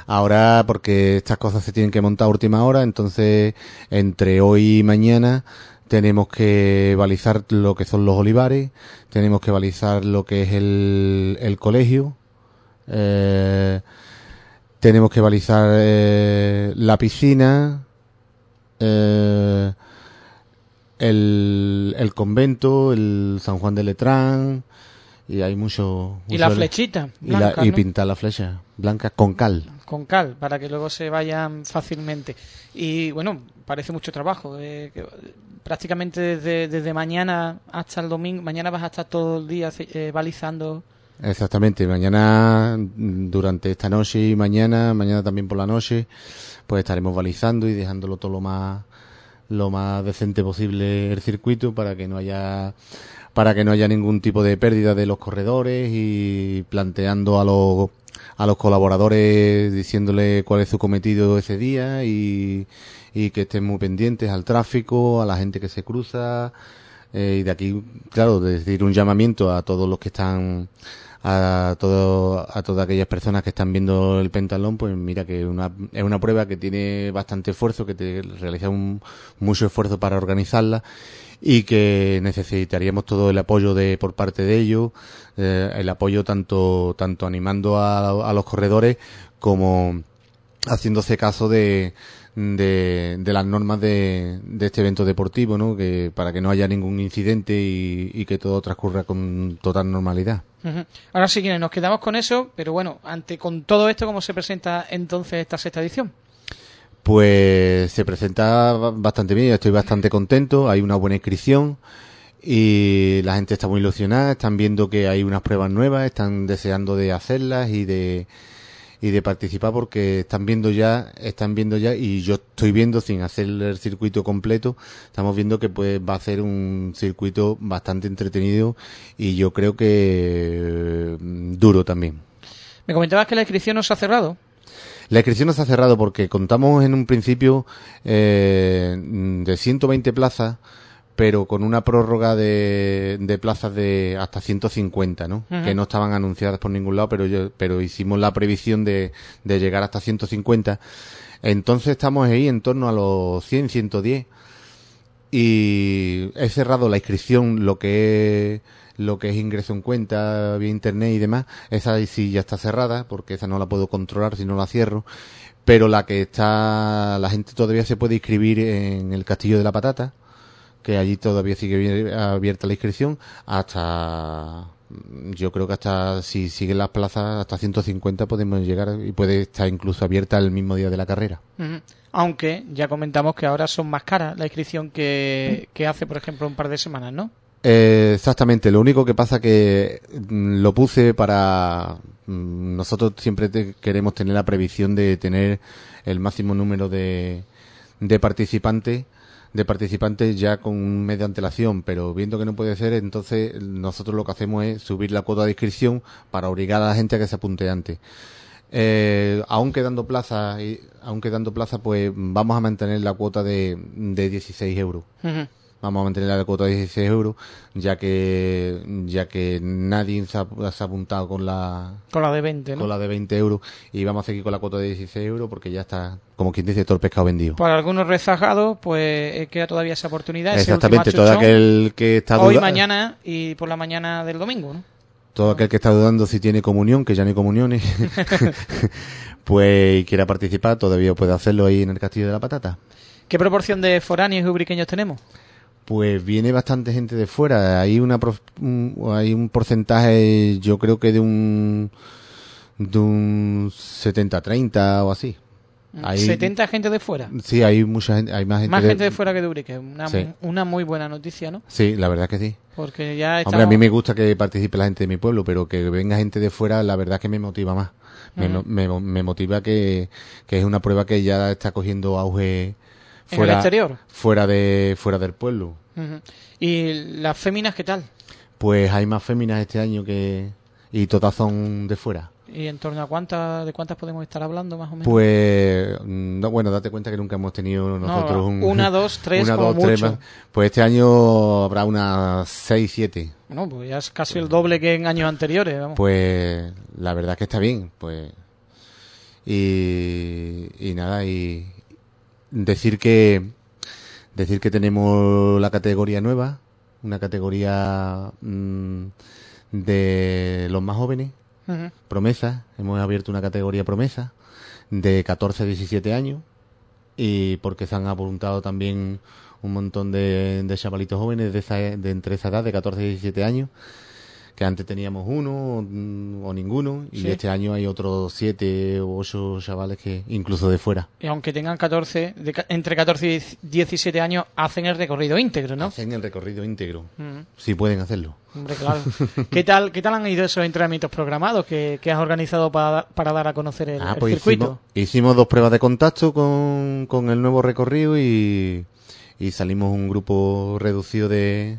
Ahora, porque estas cosas se tienen que montar a última hora, entonces entre hoy y mañana tenemos que balizar lo que son los olivares, tenemos que balizar lo que es el, el colegio, eh, tenemos que balizar eh, la piscina, eh, el, el convento, el San Juan de Letrán, y hay mucho... Y la flechita blanca, y, la, y ¿no? pintar la flecha blanca con cal. Con cal, para que luego se vayan fácilmente. Y bueno, parece mucho trabajo. Eh, que prácticamente desde, desde mañana hasta el domingo, mañana vas a estar todo el día eh, balizando. Exactamente, mañana, durante esta noche y mañana, mañana también por la noche, pues estaremos balizando y dejándolo todo lo más, lo más decente posible el circuito para que no haya... para que no haya ningún tipo de pérdida de los corredores y planteando a los a los colaboradores diciéndole cuál es su cometido ese día y, y que estén muy pendientes al tráfico, a la gente que se cruza eh, y de aquí, claro, decir un llamamiento a todos los que están a todo, a todas aquellas personas que están viendo el pentalón, pues mira que una, es una prueba que tiene bastante esfuerzo, que te realiza un, mucho esfuerzo para organizarla y que necesitaríamos todo el apoyo de por parte de ellos, eh, el apoyo tanto tanto animando a, a los corredores como haciéndose caso de de, de las normas de, de este evento deportivo, ¿no? Que para que no haya ningún incidente y, y que todo transcurra con total normalidad. Uh-huh. Ahora sí que nos quedamos con eso, pero bueno, ante con todo esto, ¿cómo se presenta entonces esta sexta edición? Pues se presenta bastante bien, estoy bastante contento, hay una buena inscripción y la gente está muy ilusionada, están viendo que hay unas pruebas nuevas, están deseando de hacerlas y de y de participar porque están viendo ya, están viendo ya y yo estoy viendo sin hacer el circuito completo, estamos viendo que pues va a ser un circuito bastante entretenido y yo creo que eh, duro también. Me comentabas que la inscripción no se ha cerrado. La inscripción no se ha cerrado porque contamos en un principio eh, de ciento veinte plazas, pero con una prórroga de, de plazas de hasta ciento cincuenta, ¿no? Uh-huh. Que no estaban anunciadas por ningún lado, pero yo, pero hicimos la previsión de, de llegar hasta ciento cincuenta. Entonces estamos ahí en torno a los cien, ciento diez. Y he cerrado la inscripción, lo que es, lo que es ingreso en cuenta vía internet y demás. Esa sí ya está cerrada, porque esa no la puedo controlar si no la cierro. Pero la que está, la gente todavía se puede inscribir en el Castillo de la Patata, que allí todavía sigue abierta la inscripción, hasta, yo creo que hasta, si siguen las plazas, hasta ciento cincuenta podemos llegar y puede estar incluso abierta el mismo día de la carrera. Uh-huh. Aunque ya comentamos que ahora son más caras la inscripción que, que hace, por ejemplo, un par de semanas, ¿no? Eh, exactamente, lo único que pasa que mm, lo puse para... Mm, nosotros siempre te, queremos tener la previsión de tener el máximo número de, de participantes de participantes ya con un mes de antelación, pero viendo que no puede ser, entonces nosotros lo que hacemos es subir la cuota de inscripción para obligar a la gente a que se apunte antes. Eh, aún quedando plaza, aún quedando plaza, pues vamos a mantener la cuota de, de dieciséis euros. Uh-huh. Vamos a mantener la cuota de dieciséis euros, ya que ya que nadie se ha, se ha apuntado con la con la de veinte, ¿no? Con la de veinte euros y vamos a seguir con la cuota de dieciséis euros porque ya está, como quien dice, todo el pescado vendido. Para algunos rezagados, pues queda todavía esa oportunidad. Exactamente, todo aquel que está hoy, mañana y por la mañana del domingo, ¿no? Todo aquel que está dudando si tiene comunión, que ya no hay comuniones, pues quiera participar, todavía puede hacerlo ahí en el Castillo de la Patata. ¿Qué proporción de foráneos y ubriqueños tenemos? Pues viene bastante gente de fuera. Hay una un, hay un porcentaje, yo creo que de un de un setenta treinta o así. Hay, ¿setenta gente de fuera? Sí, hay mucha gente, hay más gente. Más de, gente de fuera que de Ubrique. Una, sí. una muy buena noticia, ¿no? Sí, la verdad que sí. Porque ya estamos... Hombre, a mí me gusta que participe la gente de mi pueblo, pero que venga gente de fuera, la verdad que me motiva más. Me, uh-huh. me, me motiva que, que es una prueba que ya está cogiendo auge fuera, ¿en el exterior? Fuera de fuera del pueblo. Uh-huh. ¿Y las féminas qué tal? Pues hay más féminas este año que y todas son de fuera. ¿Y en torno a cuántas, de cuántas podemos estar hablando más o menos? Pues, no, bueno, date cuenta que nunca hemos tenido nosotros no, un... Una, dos, tres, una, como dos, mucho. Tres más. Pues este año habrá unas seis, siete. Bueno, pues ya es casi el doble que en años anteriores, vamos. Pues la verdad es que está bien, pues... y, y nada, y decir que decir que tenemos la categoría nueva, una categoría mmm, de los más jóvenes, uh-huh. promesa, hemos abierto una categoría promesa de catorce a diecisiete años, y porque se han apuntado también un montón de, de chavalitos jóvenes de, esa, de entre esa edad, de catorce a diecisiete años, que antes teníamos uno o, o ninguno, y sí. este año hay otros siete o ocho chavales que incluso de fuera. Y aunque tengan catorce, de, entre catorce y diecisiete años, hacen el recorrido íntegro, ¿no? Hacen el recorrido íntegro, uh-huh. si pueden hacerlo. Hombre, claro. ¿Qué tal, qué tal han ido esos entrenamientos programados que, que has organizado para, para dar a conocer el, ah, pues el circuito? Hicimos, hicimos dos pruebas de contacto con, con el nuevo recorrido y, y salimos un grupo reducido de...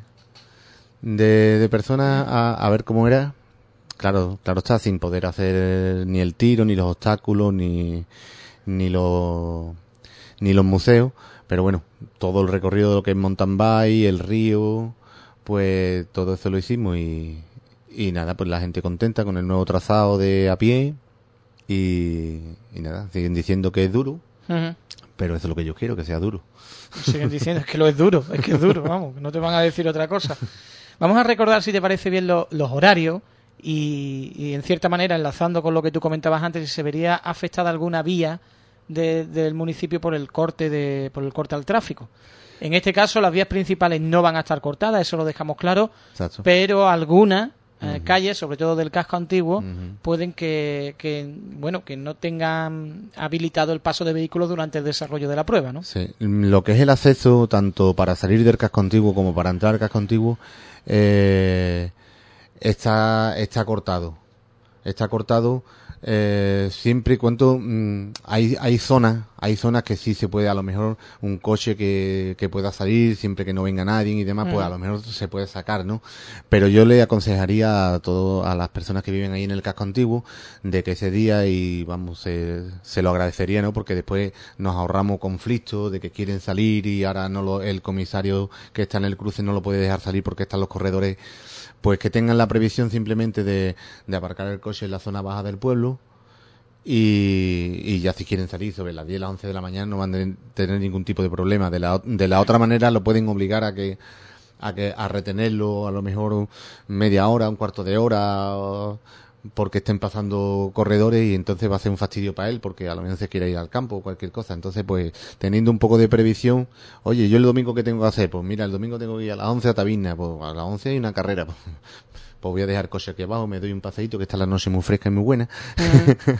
De, de personas a, a ver cómo era. Claro, claro está, sin poder hacer ni el tiro, ni los obstáculos, ni ni los ni los museos, pero bueno, todo el recorrido de lo que es mountain bike, el río, pues todo eso lo hicimos y, y nada, pues la gente contenta con el nuevo trazado de a pie y, y nada, siguen diciendo que es duro, uh-huh. pero eso es lo que yo quiero, que sea duro. Siguen diciendo, es que lo es duro, es que es duro, vamos, no te van a decir otra cosa. Vamos a recordar, si te parece bien, lo, los horarios y, y, en cierta manera, enlazando con lo que tú comentabas antes, si se vería afectada alguna vía de, del municipio por el corte de por el corte al tráfico. En este caso, las vías principales no van a estar cortadas, eso lo dejamos claro, Exacto. pero algunas eh, uh-huh. calles, sobre todo del casco antiguo, uh-huh. pueden que, que bueno que no tengan habilitado el paso de vehículos durante el desarrollo de la prueba, ¿no? Sí, lo que es el acceso, tanto para salir del casco antiguo como para entrar al casco antiguo, Eh, está está cortado está cortado eh, siempre y cuando mmm, hay hay zonas hay zonas que sí se puede, a lo mejor un coche que, que pueda salir siempre que no venga nadie y demás, mm. pues a lo mejor se puede sacar, ¿no? Pero yo le aconsejaría a todo, a las personas que viven ahí en el casco antiguo, de que ese día, y vamos, se, se lo agradecería, ¿no? Porque después nos ahorramos conflictos de que quieren salir y ahora no lo, el comisario que está en el cruce no lo puede dejar salir porque están los corredores. Pues que tengan la previsión simplemente de, de aparcar el coche en la zona baja del pueblo y, y ya si quieren salir sobre las diez, las once de la mañana no van a tener ningún tipo de problema. De la, de la otra manera lo pueden obligar a que a que a retenerlo a lo mejor media hora, un cuarto de hora, porque estén pasando corredores y entonces va a ser un fastidio para él porque a lo mejor se quiere ir al campo o cualquier cosa. Entonces, pues, teniendo un poco de previsión, oye, yo el domingo ¿qué tengo que hacer? Pues mira, el domingo tengo que ir a las once a Tabirna, pues a las once hay una carrera, pues, pues voy a dejar el coche aquí abajo, me doy un paseíto que está la noche muy fresca y muy buena, uh-huh.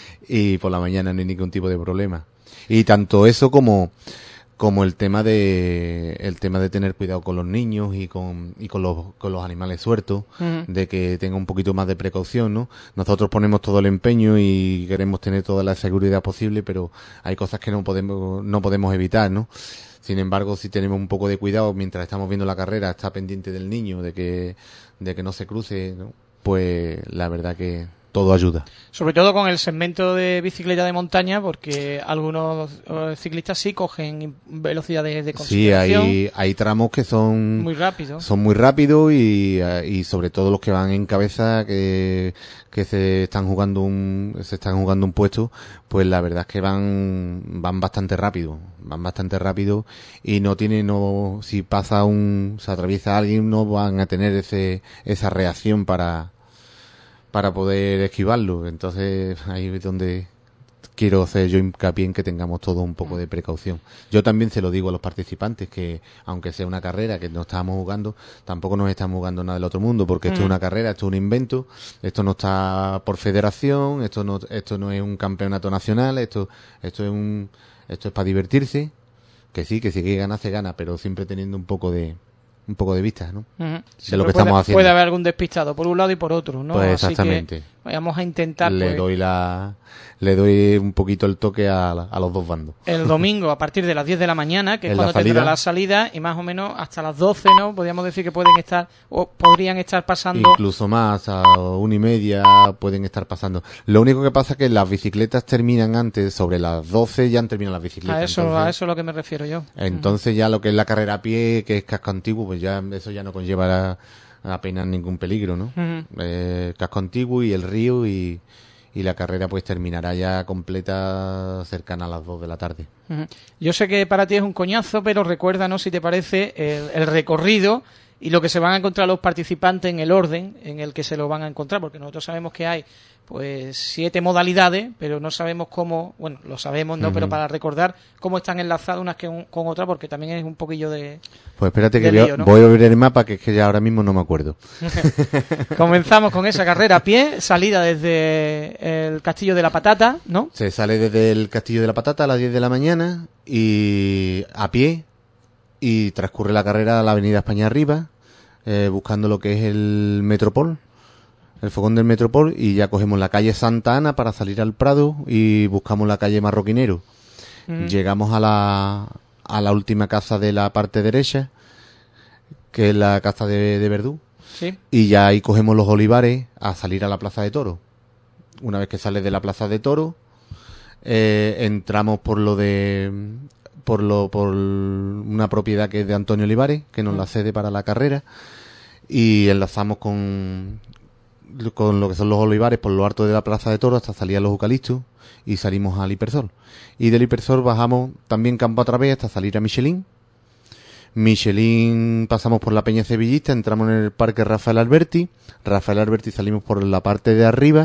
y por la mañana no hay ningún tipo de problema. Y tanto eso como como el tema de el tema de tener cuidado con los niños y con y con los con los animales sueltos, uh-huh. de que tenga un poquito más de precaución, ¿no? Nosotros ponemos todo el empeño y queremos tener toda la seguridad posible, pero hay cosas que no podemos no podemos evitar, ¿no? Sin embargo, si tenemos un poco de cuidado mientras estamos viendo la carrera, está pendiente del niño, de que de que no se cruce, ¿no? Pues la verdad que todo ayuda. Sobre todo con el segmento de bicicleta de montaña, porque algunos ciclistas sí cogen velocidades de consideración. Sí, hay, hay tramos que son muy rápidos. Son muy rápidos y, y sobre todo los que van en cabeza, que, que se están jugando un, se están jugando un puesto, pues la verdad es que van, van bastante rápido, van bastante rápido y no tienen, no, si pasa un, se atraviesa alguien, no van a tener ese, esa reacción para, para poder esquivarlo. Entonces ahí es donde quiero hacer yo hincapié en que tengamos todos un poco de precaución. Yo también se lo digo a los participantes que aunque sea una carrera que no estamos jugando, tampoco nos estamos jugando nada del otro mundo, porque esto mm. es una carrera, esto es un invento, esto no está por federación, esto no esto no es un campeonato nacional, esto esto es un esto es para divertirse, que sí, que si que gana se gana, pero siempre teniendo un poco de un poco de vista, ¿no? Uh-huh. De lo que puede, estamos haciendo. Puede haber algún despistado por un lado y por otro, ¿no? Pues exactamente. Así que vamos a intentar. Le pues, doy la, le doy un poquito el toque a, la, a los dos bandos. El domingo a partir de las diez de la mañana, que es cuando tendrá la salida, y más o menos hasta las doce, ¿no? Podríamos decir que pueden estar o podrían estar pasando. Incluso más, a una y media pueden estar pasando. Lo único que pasa es que las bicicletas terminan antes, sobre las doce ya han terminado las bicicletas. A eso, entonces, a eso es lo que me refiero yo. Entonces uh-huh. ya lo que es la carrera a pie, que es casco antiguo, pues ya eso ya no conlleva apenas ningún peligro, ¿no? Uh-huh. Eh, casco antiguo y el río y, y la carrera pues terminará ya completa cercana a las dos de la tarde. Uh-huh. Yo sé que para ti es un coñazo, pero recuérdanos, si te parece, el, el recorrido y lo que se van a encontrar los participantes en el orden en el que se lo van a encontrar, porque nosotros sabemos que hay pues siete modalidades, pero no sabemos cómo, bueno, lo sabemos, ¿no? Uh-huh. Pero para recordar cómo están enlazadas unas que un, con otras, porque también es un poquillo de... Pues espérate que lío, voy, a, ¿no? voy a ver el mapa, que es que ya ahora mismo no me acuerdo. Comenzamos con esa carrera a pie, salida desde el Castillo de la Patata, ¿no? Se sale desde el Castillo de la Patata a las diez de la mañana y a pie, y transcurre la carrera a la Avenida España Arriba, eh, buscando lo que es el Metropol, el fogón del Metropol, y ya cogemos la calle Santa Ana para salir al Prado y buscamos la calle Marroquinero. Mm. Llegamos a la, a la última casa de la parte derecha, que es la casa de, de Verdú, sí. Y ya ahí cogemos los olivares a salir a la Plaza de Toros. Una vez que sales de la Plaza de Toros, eh, entramos por lo de... por lo por una propiedad que es de Antonio Olivares, que nos mm. la cede para la carrera, y enlazamos con... con lo que son los olivares por lo alto de la Plaza de Toros hasta salir a los eucaliptos y salimos al Hipersol. Y del Hipersol bajamos también campo a través hasta salir a Michelin. Michelin pasamos por la Peña Sevillista, entramos en el Parque Rafael Alberti. Rafael Alberti salimos por la parte de arriba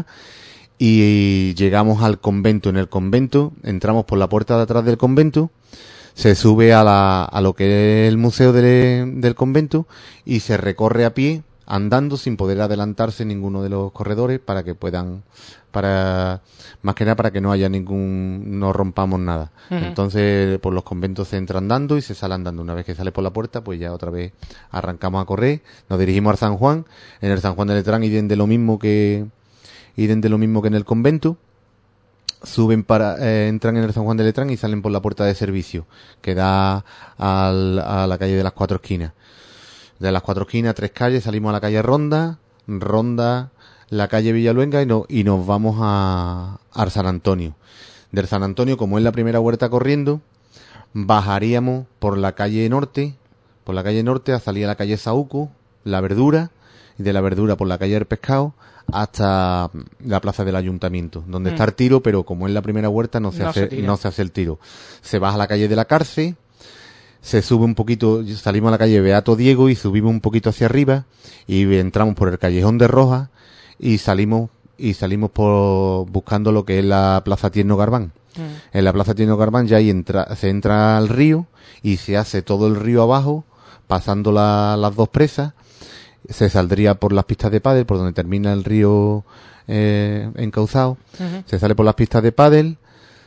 y llegamos al convento. En el convento entramos por la puerta de atrás del convento, se sube a, la, a lo que es el museo de, del convento y se recorre a pie, andando, sin poder adelantarse ninguno de los corredores, para que puedan, para más que nada para que no haya ningún, no rompamos nada. Uh-huh. Entonces, por los conventos se entra andando y se sale andando. Una vez que sale por la puerta, pues ya otra vez arrancamos a correr, nos dirigimos al San Juan. En el San Juan de Letrán idem de lo mismo que idem de lo mismo que en el convento. Suben para, eh, entran en el San Juan de Letrán y salen por la puerta de servicio, que da al, a la calle de las Cuatro Esquinas. De las Cuatro Esquinas, tres calles, salimos a la calle Ronda, Ronda, la calle Villaluenga y, no, y nos vamos a, a San Antonio. Del San Antonio, como es la primera huerta corriendo, bajaríamos por la calle Norte, por la calle Norte a salir a la calle Saúco, la Verdura, y de la Verdura por la calle del Pescado hasta la plaza del Ayuntamiento, donde mm. está el tiro, pero como es la primera huerta no se, no hace, se no se hace el tiro. Se baja a la calle de la Cárcel, se sube un poquito, salimos a la calle Beato Diego y subimos un poquito hacia arriba y entramos por el Callejón de Rojas y salimos y salimos por buscando lo que es la Plaza Tierno Garbán. Mm. En la Plaza Tierno Garbán ya ahí entra, se entra al río y se hace todo el río abajo, pasando la, las dos presas. Se saldría por las pistas de pádel, por donde termina el río eh, encauzado. Uh-huh. Se sale por las pistas de pádel,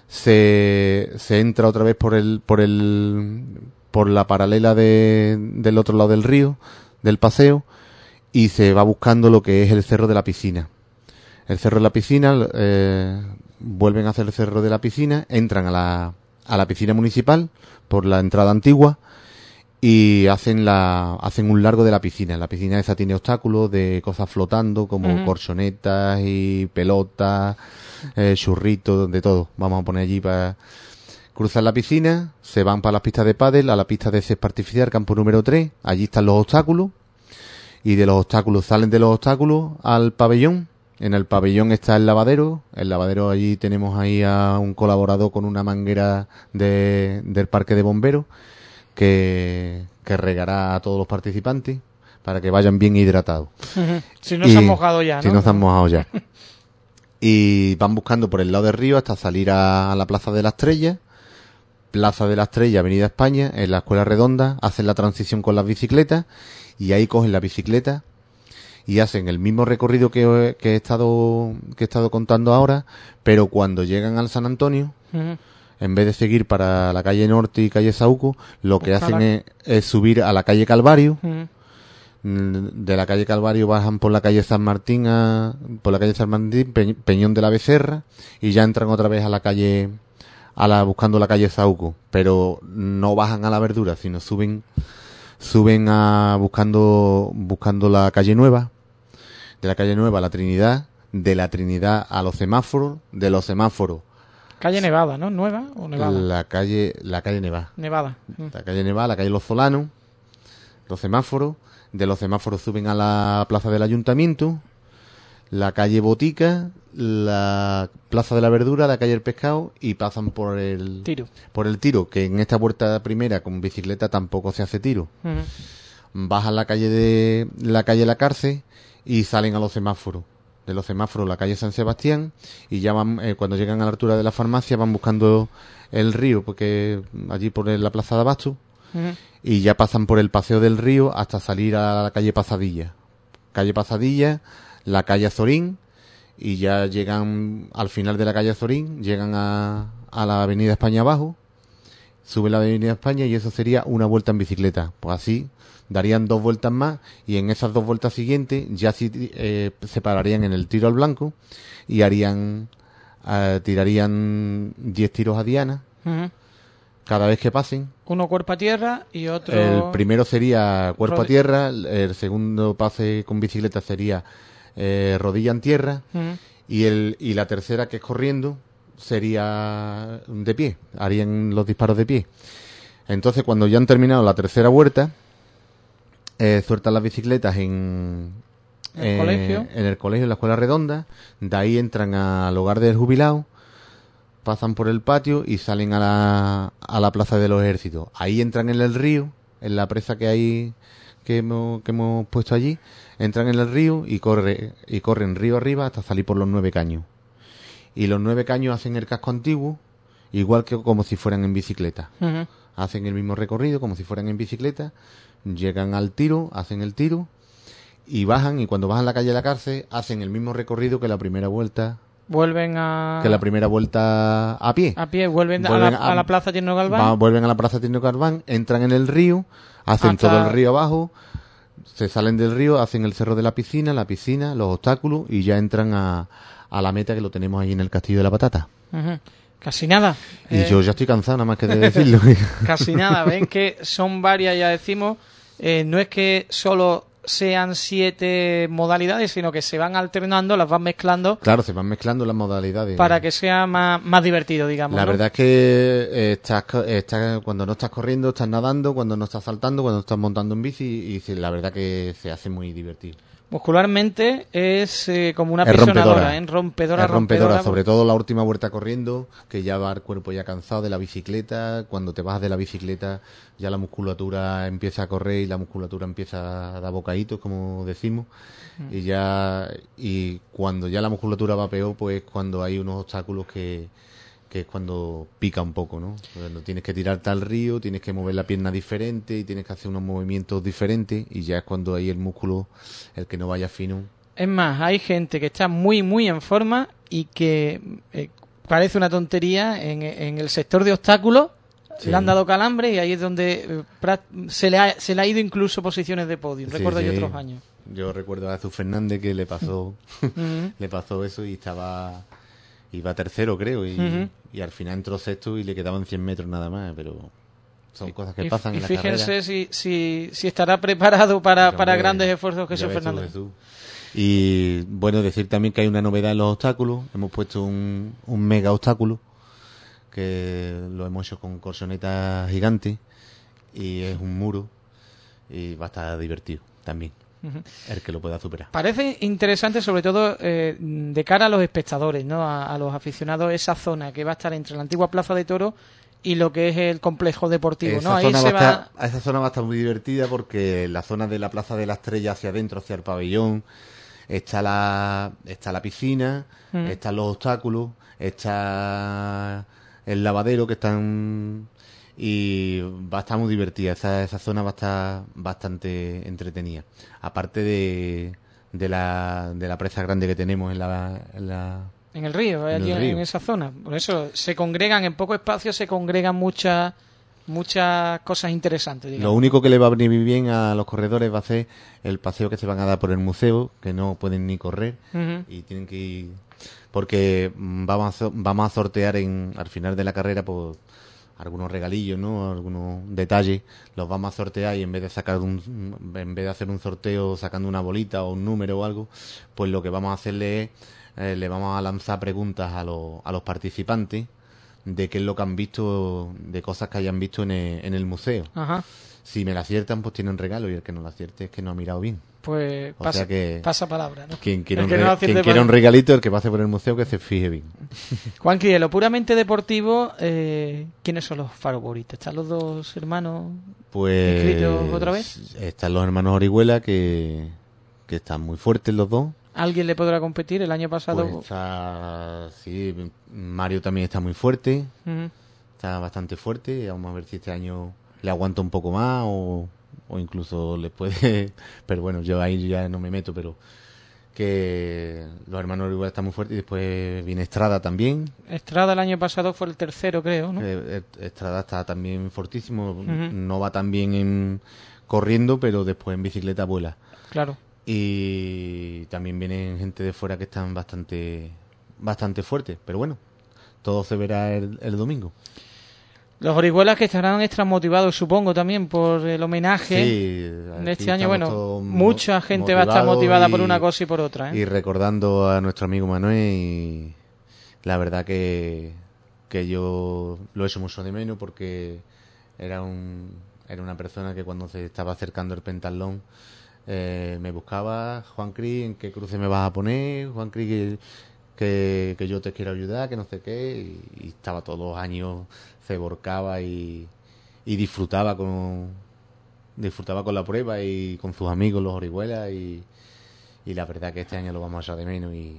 se, se entra otra vez por el, por el, por la paralela de, del otro lado del río, del paseo, y se va buscando lo que es el cerro de la piscina. El cerro de la piscina, eh, vuelven a hacer el cerro de la piscina, entran a la, a la piscina municipal por la entrada antigua, y hacen la hacen un largo de la piscina. La piscina esa tiene obstáculos de cosas flotando como uh-huh. corchonetas y pelotas, eh, churritos, de todo. Vamos a poner allí para cruzar la piscina, se van para las pistas de pádel, a la pista de césped artificial, campo número tres, allí están los obstáculos, y de los obstáculos salen de los obstáculos al pabellón. En el pabellón está el lavadero, el lavadero allí tenemos ahí a un colaborador con una manguera de, del parque de bomberos, que, que regará a todos los participantes para que vayan bien hidratados. Si no y, se han mojado ya, ¿no? Si no se han mojado ya. Y van buscando por el lado del río hasta salir a, a la Plaza de la Estrella, Plaza de la Estrella, Avenida España, en la Escuela Redonda, hacen la transición con las bicicletas y ahí cogen la bicicleta y hacen el mismo recorrido que, que he estado que he estado contando ahora, pero cuando llegan al San Antonio, uh-huh. en vez de seguir para la calle Norte y calle Saúco, lo que hacen es, es subir a la calle Calvario. Uh-huh. De la calle Calvario bajan por la calle San Martín, a, por la calle San Martín, Pe, Peñón de la Becerra, y ya entran otra vez a la calle, a la, buscando la calle Saúco. Pero no bajan a la Verdura, sino suben, suben a, buscando, buscando la calle Nueva. De la calle Nueva a la Trinidad, de la Trinidad a los semáforos, de los semáforos. Calle Nevada, ¿no? ¿Nueva o Nevada? La calle, la calle Nevada. Nevada. La calle Nevada, la calle Los Solanos, los semáforos. De los semáforos suben a la plaza del Ayuntamiento. la calle Botica, la Plaza de la Verdura, la calle El Pescado y pasan por el tiro. Por el tiro, que en esta puerta primera con bicicleta tampoco se hace tiro. Uh-huh. Bajan la calle de la calle La Cárcel y salen a los semáforos. De los semáforos la calle San Sebastián y ya van, eh, cuando llegan a la altura de la farmacia van buscando el río, porque allí por la Plaza de Abasto, uh-huh. y ya pasan por el Paseo del Río hasta salir a la calle Pasadilla. Calle Pasadilla, la calle Azorín, y ya llegan al final de la calle Azorín, llegan a, a la Avenida España abajo, suben la Avenida España y eso sería una vuelta en bicicleta. Pues así darían dos vueltas más y en esas dos vueltas siguientes ya sí, eh, se pararían en el tiro al blanco y harían eh, tirarían diez tiros a diana. Uh-huh. Cada vez que pasen. Uno cuerpo a tierra y otro... El primero sería cuerpo Rod... a tierra, el segundo pase con bicicleta sería eh, rodilla en tierra, uh-huh. y el y la tercera, que es corriendo, sería de pie, harían los disparos de pie. Entonces, cuando ya han terminado la tercera vuelta, eh, sueltan las bicicletas en... ¿En el eh, colegio? En el colegio, en la escuela redonda, de ahí entran al hogar del jubilado, pasan por el patio y salen a la, a la Plaza de los Ejércitos. Ahí entran en el río, en la presa que hay, que hemos, que hemos puesto allí, entran en el río y corre y corren río arriba hasta salir por los Nueve Caños. Y los Nueve Caños hacen el casco antiguo, igual que como si fueran en bicicleta. Uh-huh. Hacen el mismo recorrido como si fueran en bicicleta, llegan al tiro, hacen el tiro y bajan, y cuando bajan la calle de la Cárcel hacen el mismo recorrido que la primera vuelta. Vuelven a... Que la primera vuelta a pie. A pie, vuelven, vuelven a, la, a... a la Plaza Tierno Galván. Va, vuelven a la Plaza Tierno Galván, entran en el río, hacen Hasta... todo el río abajo, se salen del río, hacen el cerro de la piscina, la piscina, los obstáculos y ya entran a, a la meta, que lo tenemos ahí en el Castillo de la Patata. Uh-huh. Casi nada. Y eh... yo ya estoy cansado nada más que de decirlo. Casi nada. Ven que son varias, ya decimos. Eh, no es que solo sean siete modalidades, sino que se van alternando, las van mezclando. Claro, se van mezclando las modalidades. Para que sea más, más divertido, digamos. La ¿no? verdad es que eh, estás, estás, cuando no estás corriendo, estás nadando, cuando no estás saltando, cuando estás montando en bici, y, y la verdad que se hace muy divertido. Muscularmente es eh, como una es pisonadora, ¿eh? rompedora, es rompedora, rompedora, sobre todo la última vuelta corriendo, que ya va el cuerpo ya cansado de la bicicleta. Cuando te bajas de la bicicleta ya la musculatura empieza a correr y la musculatura empieza a dar bocaditos, como decimos, mm. y ya y cuando ya la musculatura va peor, pues cuando hay unos obstáculos que que es cuando pica un poco, ¿no? Cuando tienes que tirarte al río, tienes que mover la pierna diferente y tienes que hacer unos movimientos diferentes, y ya es cuando ahí el músculo, el que no vaya fino. Es más, hay gente que está muy, muy en forma y que eh, parece una tontería en, en el sector de obstáculos, sí. le han dado calambre y ahí es donde eh, se, le ha, se le ha ido incluso posiciones de podio, sí, recuerdo sí. yo otros años. Yo recuerdo a Jesús Fernández que le pasó, uh-huh. le pasó eso y estaba... Iba tercero, creo, y, uh-huh. y al final entró sexto y le quedaban cien metros nada más, pero son y, cosas que y, pasan y en la carrera. Y fíjense si, si, si estará preparado para, hombre, para grandes esfuerzos Jesús Fernández. Jesús. Y bueno, decir también que hay una novedad en los obstáculos. Hemos puesto un, un mega obstáculo, que lo hemos hecho con colchoneta gigante, y es un muro, y va a estar divertido también. Uh-huh. El que lo pueda superar. Parece interesante, sobre todo eh, de cara a los espectadores, ¿no? A, a los aficionados, esa zona que va a estar entre la antigua Plaza de Toros y lo que es el complejo deportivo, esa ¿no? Ahí zona se va va... a estar, esa zona va a estar muy divertida, porque la zona de la Plaza de la Estrella hacia adentro, hacia el pabellón, está la está la piscina, uh-huh. están los obstáculos, está el lavadero, que están... y va a estar muy divertida, esa, esa zona va a estar bastante entretenida, aparte de, de la de la presa grande que tenemos en la en, la, en el río, en, allí el río. En esa zona. Por eso se congregan en poco espacio, se congregan muchas muchas cosas interesantes, digamos. Lo único que le va a venir bien a los corredores va a ser el paseo que se van a dar por el museo, que no pueden ni correr, uh-huh. y tienen que ir, porque vamos a, vamos a sortear en al final de la carrera por algunos regalillos, ¿no? Algunos detalles, los vamos a sortear, y en vez de sacar un, en vez de hacer un sorteo sacando una bolita o un número o algo, pues lo que vamos a hacerle es, eh, le vamos a lanzar preguntas a los, a los participantes de qué es lo que han visto, de cosas que hayan visto en el, en el museo. Ajá. Si me la aciertan, pues tienen regalo, y el que no la acierte es que no ha mirado bien. Pues o pasa, sea que pasa palabra, ¿no? Quien quiera, un, que re, no quien quiera un regalito, el que pase por el museo, que se fije bien. Juanqui, en lo puramente deportivo, eh, ¿quiénes son los favoritos? ¿Están los dos hermanos pues, inscritos otra vez? Están los hermanos Orihuela, que, que están muy fuertes los dos. ¿Alguien le podrá competir? El año pasado... Pues está, sí, Mario también está muy fuerte. Uh-huh. Está bastante fuerte. Vamos a ver si este año le aguanta un poco más o... o incluso les puede, pero bueno, yo ahí ya no me meto, pero que los hermanos Orihuela están muy fuertes. Y después viene Estrada también. Estrada el año pasado fue el tercero, creo, ¿no? Eh, Estrada está también fortísimo, uh-huh. no va tan bien en corriendo, pero después en bicicleta vuela. Claro. Y también vienen gente de fuera que están bastante bastante fuertes, pero bueno, todo se verá el, el domingo. Los Orihuelas que estarán extra motivados, supongo, también por el homenaje sí, de este año. Bueno, mucha gente va a estar motivada y, por una cosa y por otra, ¿eh? Y recordando a nuestro amigo Manuel, y la verdad que, que yo lo echo mucho de menos porque era un era una persona que cuando se estaba acercando el pentatlón eh, me buscaba: Juan Cris, ¿en qué cruce me vas a poner? Juan Cris, que, que, que yo te quiero ayudar, que no sé qué, y, y estaba todos los años, se volcaba y, y disfrutaba con disfrutaba con la prueba y con sus amigos los Orihuelas, y, y la verdad que este año lo vamos a echar de menos y,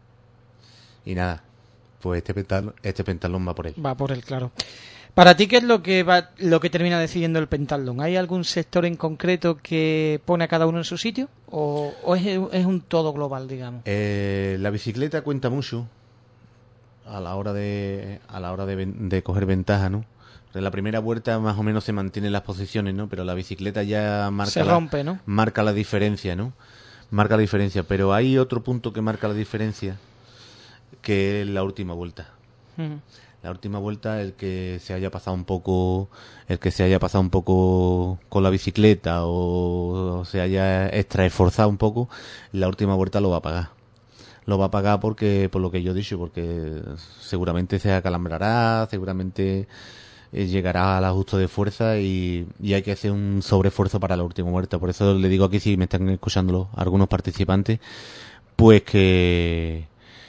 y nada, pues este pentalón, este pentalón va por él. Va por él, claro. Para ti, ¿qué es lo que va, lo que termina decidiendo el pentatlón? ¿Hay algún sector en concreto que pone a cada uno en su sitio? ¿O, o es, es un todo global, digamos? Eh, la bicicleta cuenta mucho a la hora de a la hora de, de coger ventaja, ¿no? En la primera vuelta más o menos se mantienen las posiciones, ¿no? Pero la bicicleta ya marca se rompe, la, ¿no? marca la diferencia, ¿no? Marca la diferencia, pero hay otro punto que marca la diferencia, que es la última vuelta. Uh-huh. La última vuelta, el que se haya pasado un poco, el que se haya pasado un poco con la bicicleta o, o se haya extra esforzado un poco, la última vuelta lo va a pagar. Lo va a pagar porque, por lo que yo he dicho, porque seguramente se acalambrará, seguramente eh, llegará al ajuste de fuerza y, y hay que hacer un sobreesfuerzo para la última vuelta. Por eso le digo aquí, si me están escuchando los, algunos participantes, pues que,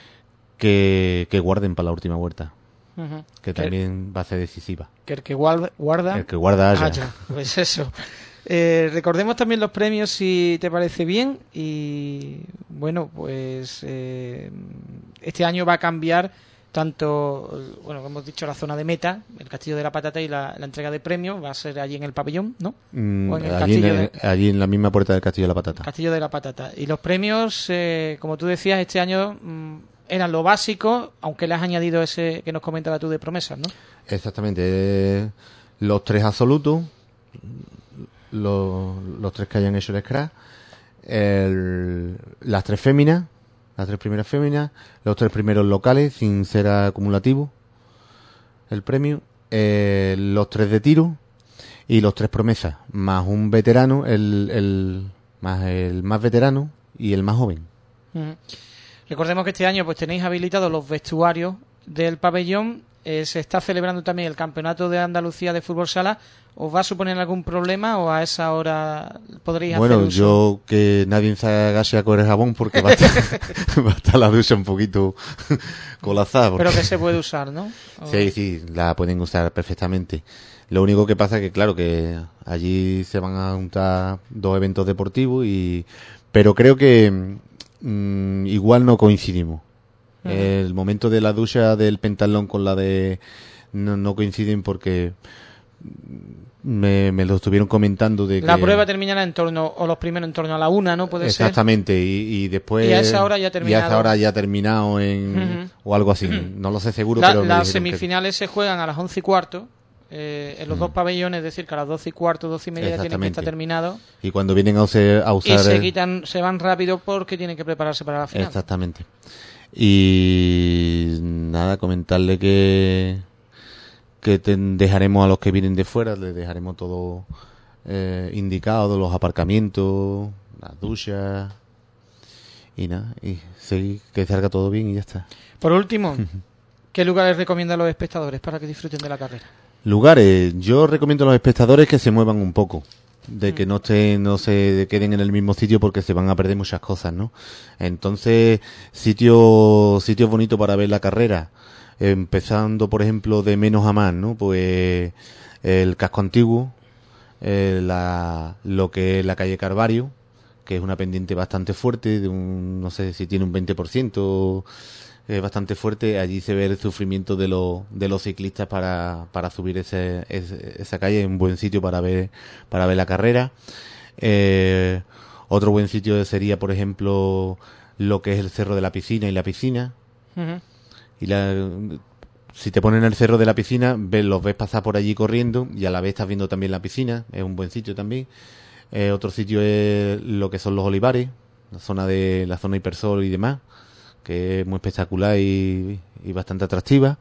que, que guarden para la última vuelta. Uh-huh. Que también que, va a ser decisiva. Que el que guarda, guarda el que guarda haya. haya. Pues eso. Eh, recordemos también los premios, si te parece bien. Y bueno, pues eh, este año va a cambiar tanto, bueno, hemos dicho, la zona de meta, el Castillo de la Patata, y la, la entrega de premios va a ser allí en el pabellón, ¿no? Mm, ¿O en el allí, castillo en el, de, allí en la misma puerta del Castillo de la Patata. Castillo de la Patata. Y los premios, eh, como tú decías, este año mmm, eran lo básico, aunque le has añadido ese que nos comentaba tú de promesas, ¿no? Exactamente. Eh, los tres absolutos, los, los tres que hayan hecho el scratch, el, las tres féminas, las tres primeras féminas, los tres primeros locales sin ser acumulativo el premio, eh, los tres de tiro y los tres promesas, más un veterano, el, el más el más veterano y el más joven. Uh-huh. Recordemos que este año pues tenéis habilitados los vestuarios del pabellón. Eh, se está celebrando también el Campeonato de Andalucía de Fútbol Sala. ¿Os va a suponer algún problema o a esa hora podréis bueno, hacer uso? Bueno, yo que nadie se agase a coger jabón porque va a estar, va a estar la ducha un poquito colapsada. Porque... Pero que se puede usar, ¿no? O... Sí, sí, la pueden usar perfectamente. Lo único que pasa es que, claro, que allí se van a juntar dos eventos deportivos, y pero creo que mmm, igual no coincidimos. Uh-huh. El momento de la ducha del pentatlón con la de... No, no coinciden porque... Me, me lo estuvieron comentando de la que... prueba terminará en torno, o los primeros en torno a la una, ¿no? Puede exactamente, ser. Y, y después... Y a esa hora ya terminado. Y a esa hora ya terminado en... Uh-huh. O algo así, uh-huh. No lo sé seguro, la, pero... Las semifinales que... se juegan a las once y cuarto, eh, en los uh-huh. dos pabellones, es decir, que a las doce y cuarto, doce y media ya tienen que estar terminado. Y cuando vienen a usar... A usar y se quitan, se van rápido porque tienen que prepararse para la final. Exactamente. Y nada, comentarle que... que te dejaremos a los que vienen de fuera, les dejaremos todo eh, indicado, los aparcamientos, las duchas y nada, y seguir, que salga todo bien y ya está. Por último, ¿qué lugares recomienda a los espectadores para que disfruten de la carrera? Lugares, yo recomiendo a los espectadores que se muevan un poco, de que no estén, no se queden en el mismo sitio porque se van a perder muchas cosas, ¿no? Entonces, sitio, sitios bonitos para ver la carrera, empezando, por ejemplo, de menos a más, ¿no? Pues el casco antiguo, eh, la, lo que es la calle Carvario, que es una pendiente bastante fuerte, de un, no sé si tiene un veinte por ciento, es bastante fuerte. Allí se ve el sufrimiento de los de los ciclistas para para subir ese, ese esa calle. Es un buen sitio para ver para ver la carrera. Eh, otro buen sitio sería, por ejemplo, lo que es el Cerro de la Piscina y la piscina. Uh-huh. Y la, si te ponen el Cerro de la Piscina, ves, los ves pasar por allí corriendo y a la vez estás viendo también la piscina. Es un buen sitio también. Eh, otro sitio es lo que son los olivares, la zona de la zona Hipersol y demás, que es muy espectacular y, y bastante atractiva.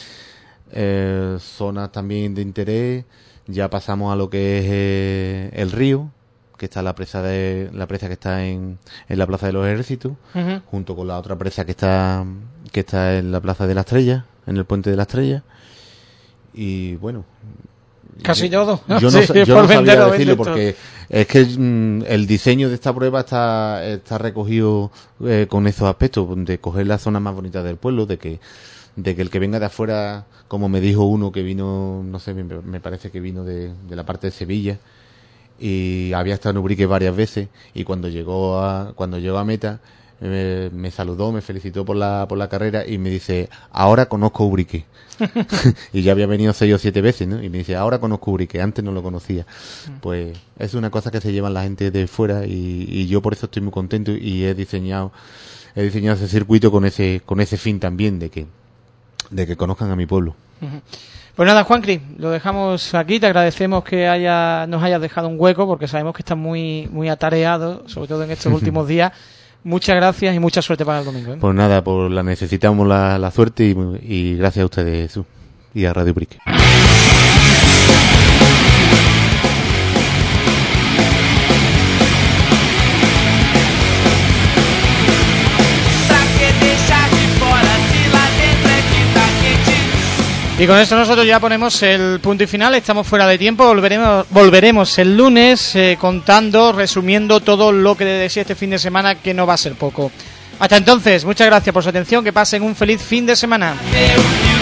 Eh, zonas también de interés, ya pasamos a lo que es eh, el río, que está la presa de la presa que está en, en la Plaza de los Ejércitos, uh-huh. junto con la otra presa que está que está en la Plaza de la Estrella, en el Puente de la Estrella. Y bueno, casi todo. Yo no, sí, yo no sabía decirlo porque es que mm, el diseño de esta prueba está está recogido eh, con esos aspectos, de coger las zonas más bonitas del pueblo, de que de que el que venga de afuera, como me dijo uno que vino, no sé, me, me parece que vino de, de la parte de Sevilla y había estado en Ubrique varias veces, y cuando llegó a cuando llegó a meta me, me saludó, me felicitó por la por la carrera y me dice: ahora conozco Ubrique. Y ya había venido seis o siete veces, ¿no? Y me dice: ahora conozco Ubrique, antes no lo conocía. Pues es una cosa que se llevan la gente de fuera, y, y yo por eso estoy muy contento, y he diseñado he diseñado ese circuito con ese con ese fin también de que de que conozcan a mi pueblo. Uh-huh. Pues nada, Juancri, lo dejamos aquí. Te agradecemos que haya nos hayas dejado un hueco, porque sabemos que estás muy muy atareado, sobre todo en estos últimos días. Muchas gracias y mucha suerte para el domingo, ¿eh? Pues nada, pues la necesitamos la, la suerte, y, y gracias a ustedes, Jesús, y a Radio Ubrique. Y con esto nosotros ya ponemos el punto y final. Estamos fuera de tiempo. Volveremos volveremos el lunes eh, contando, resumiendo todo lo que decía este fin de semana, que no va a ser poco. Hasta entonces, muchas gracias por su atención. Que pasen un feliz fin de semana.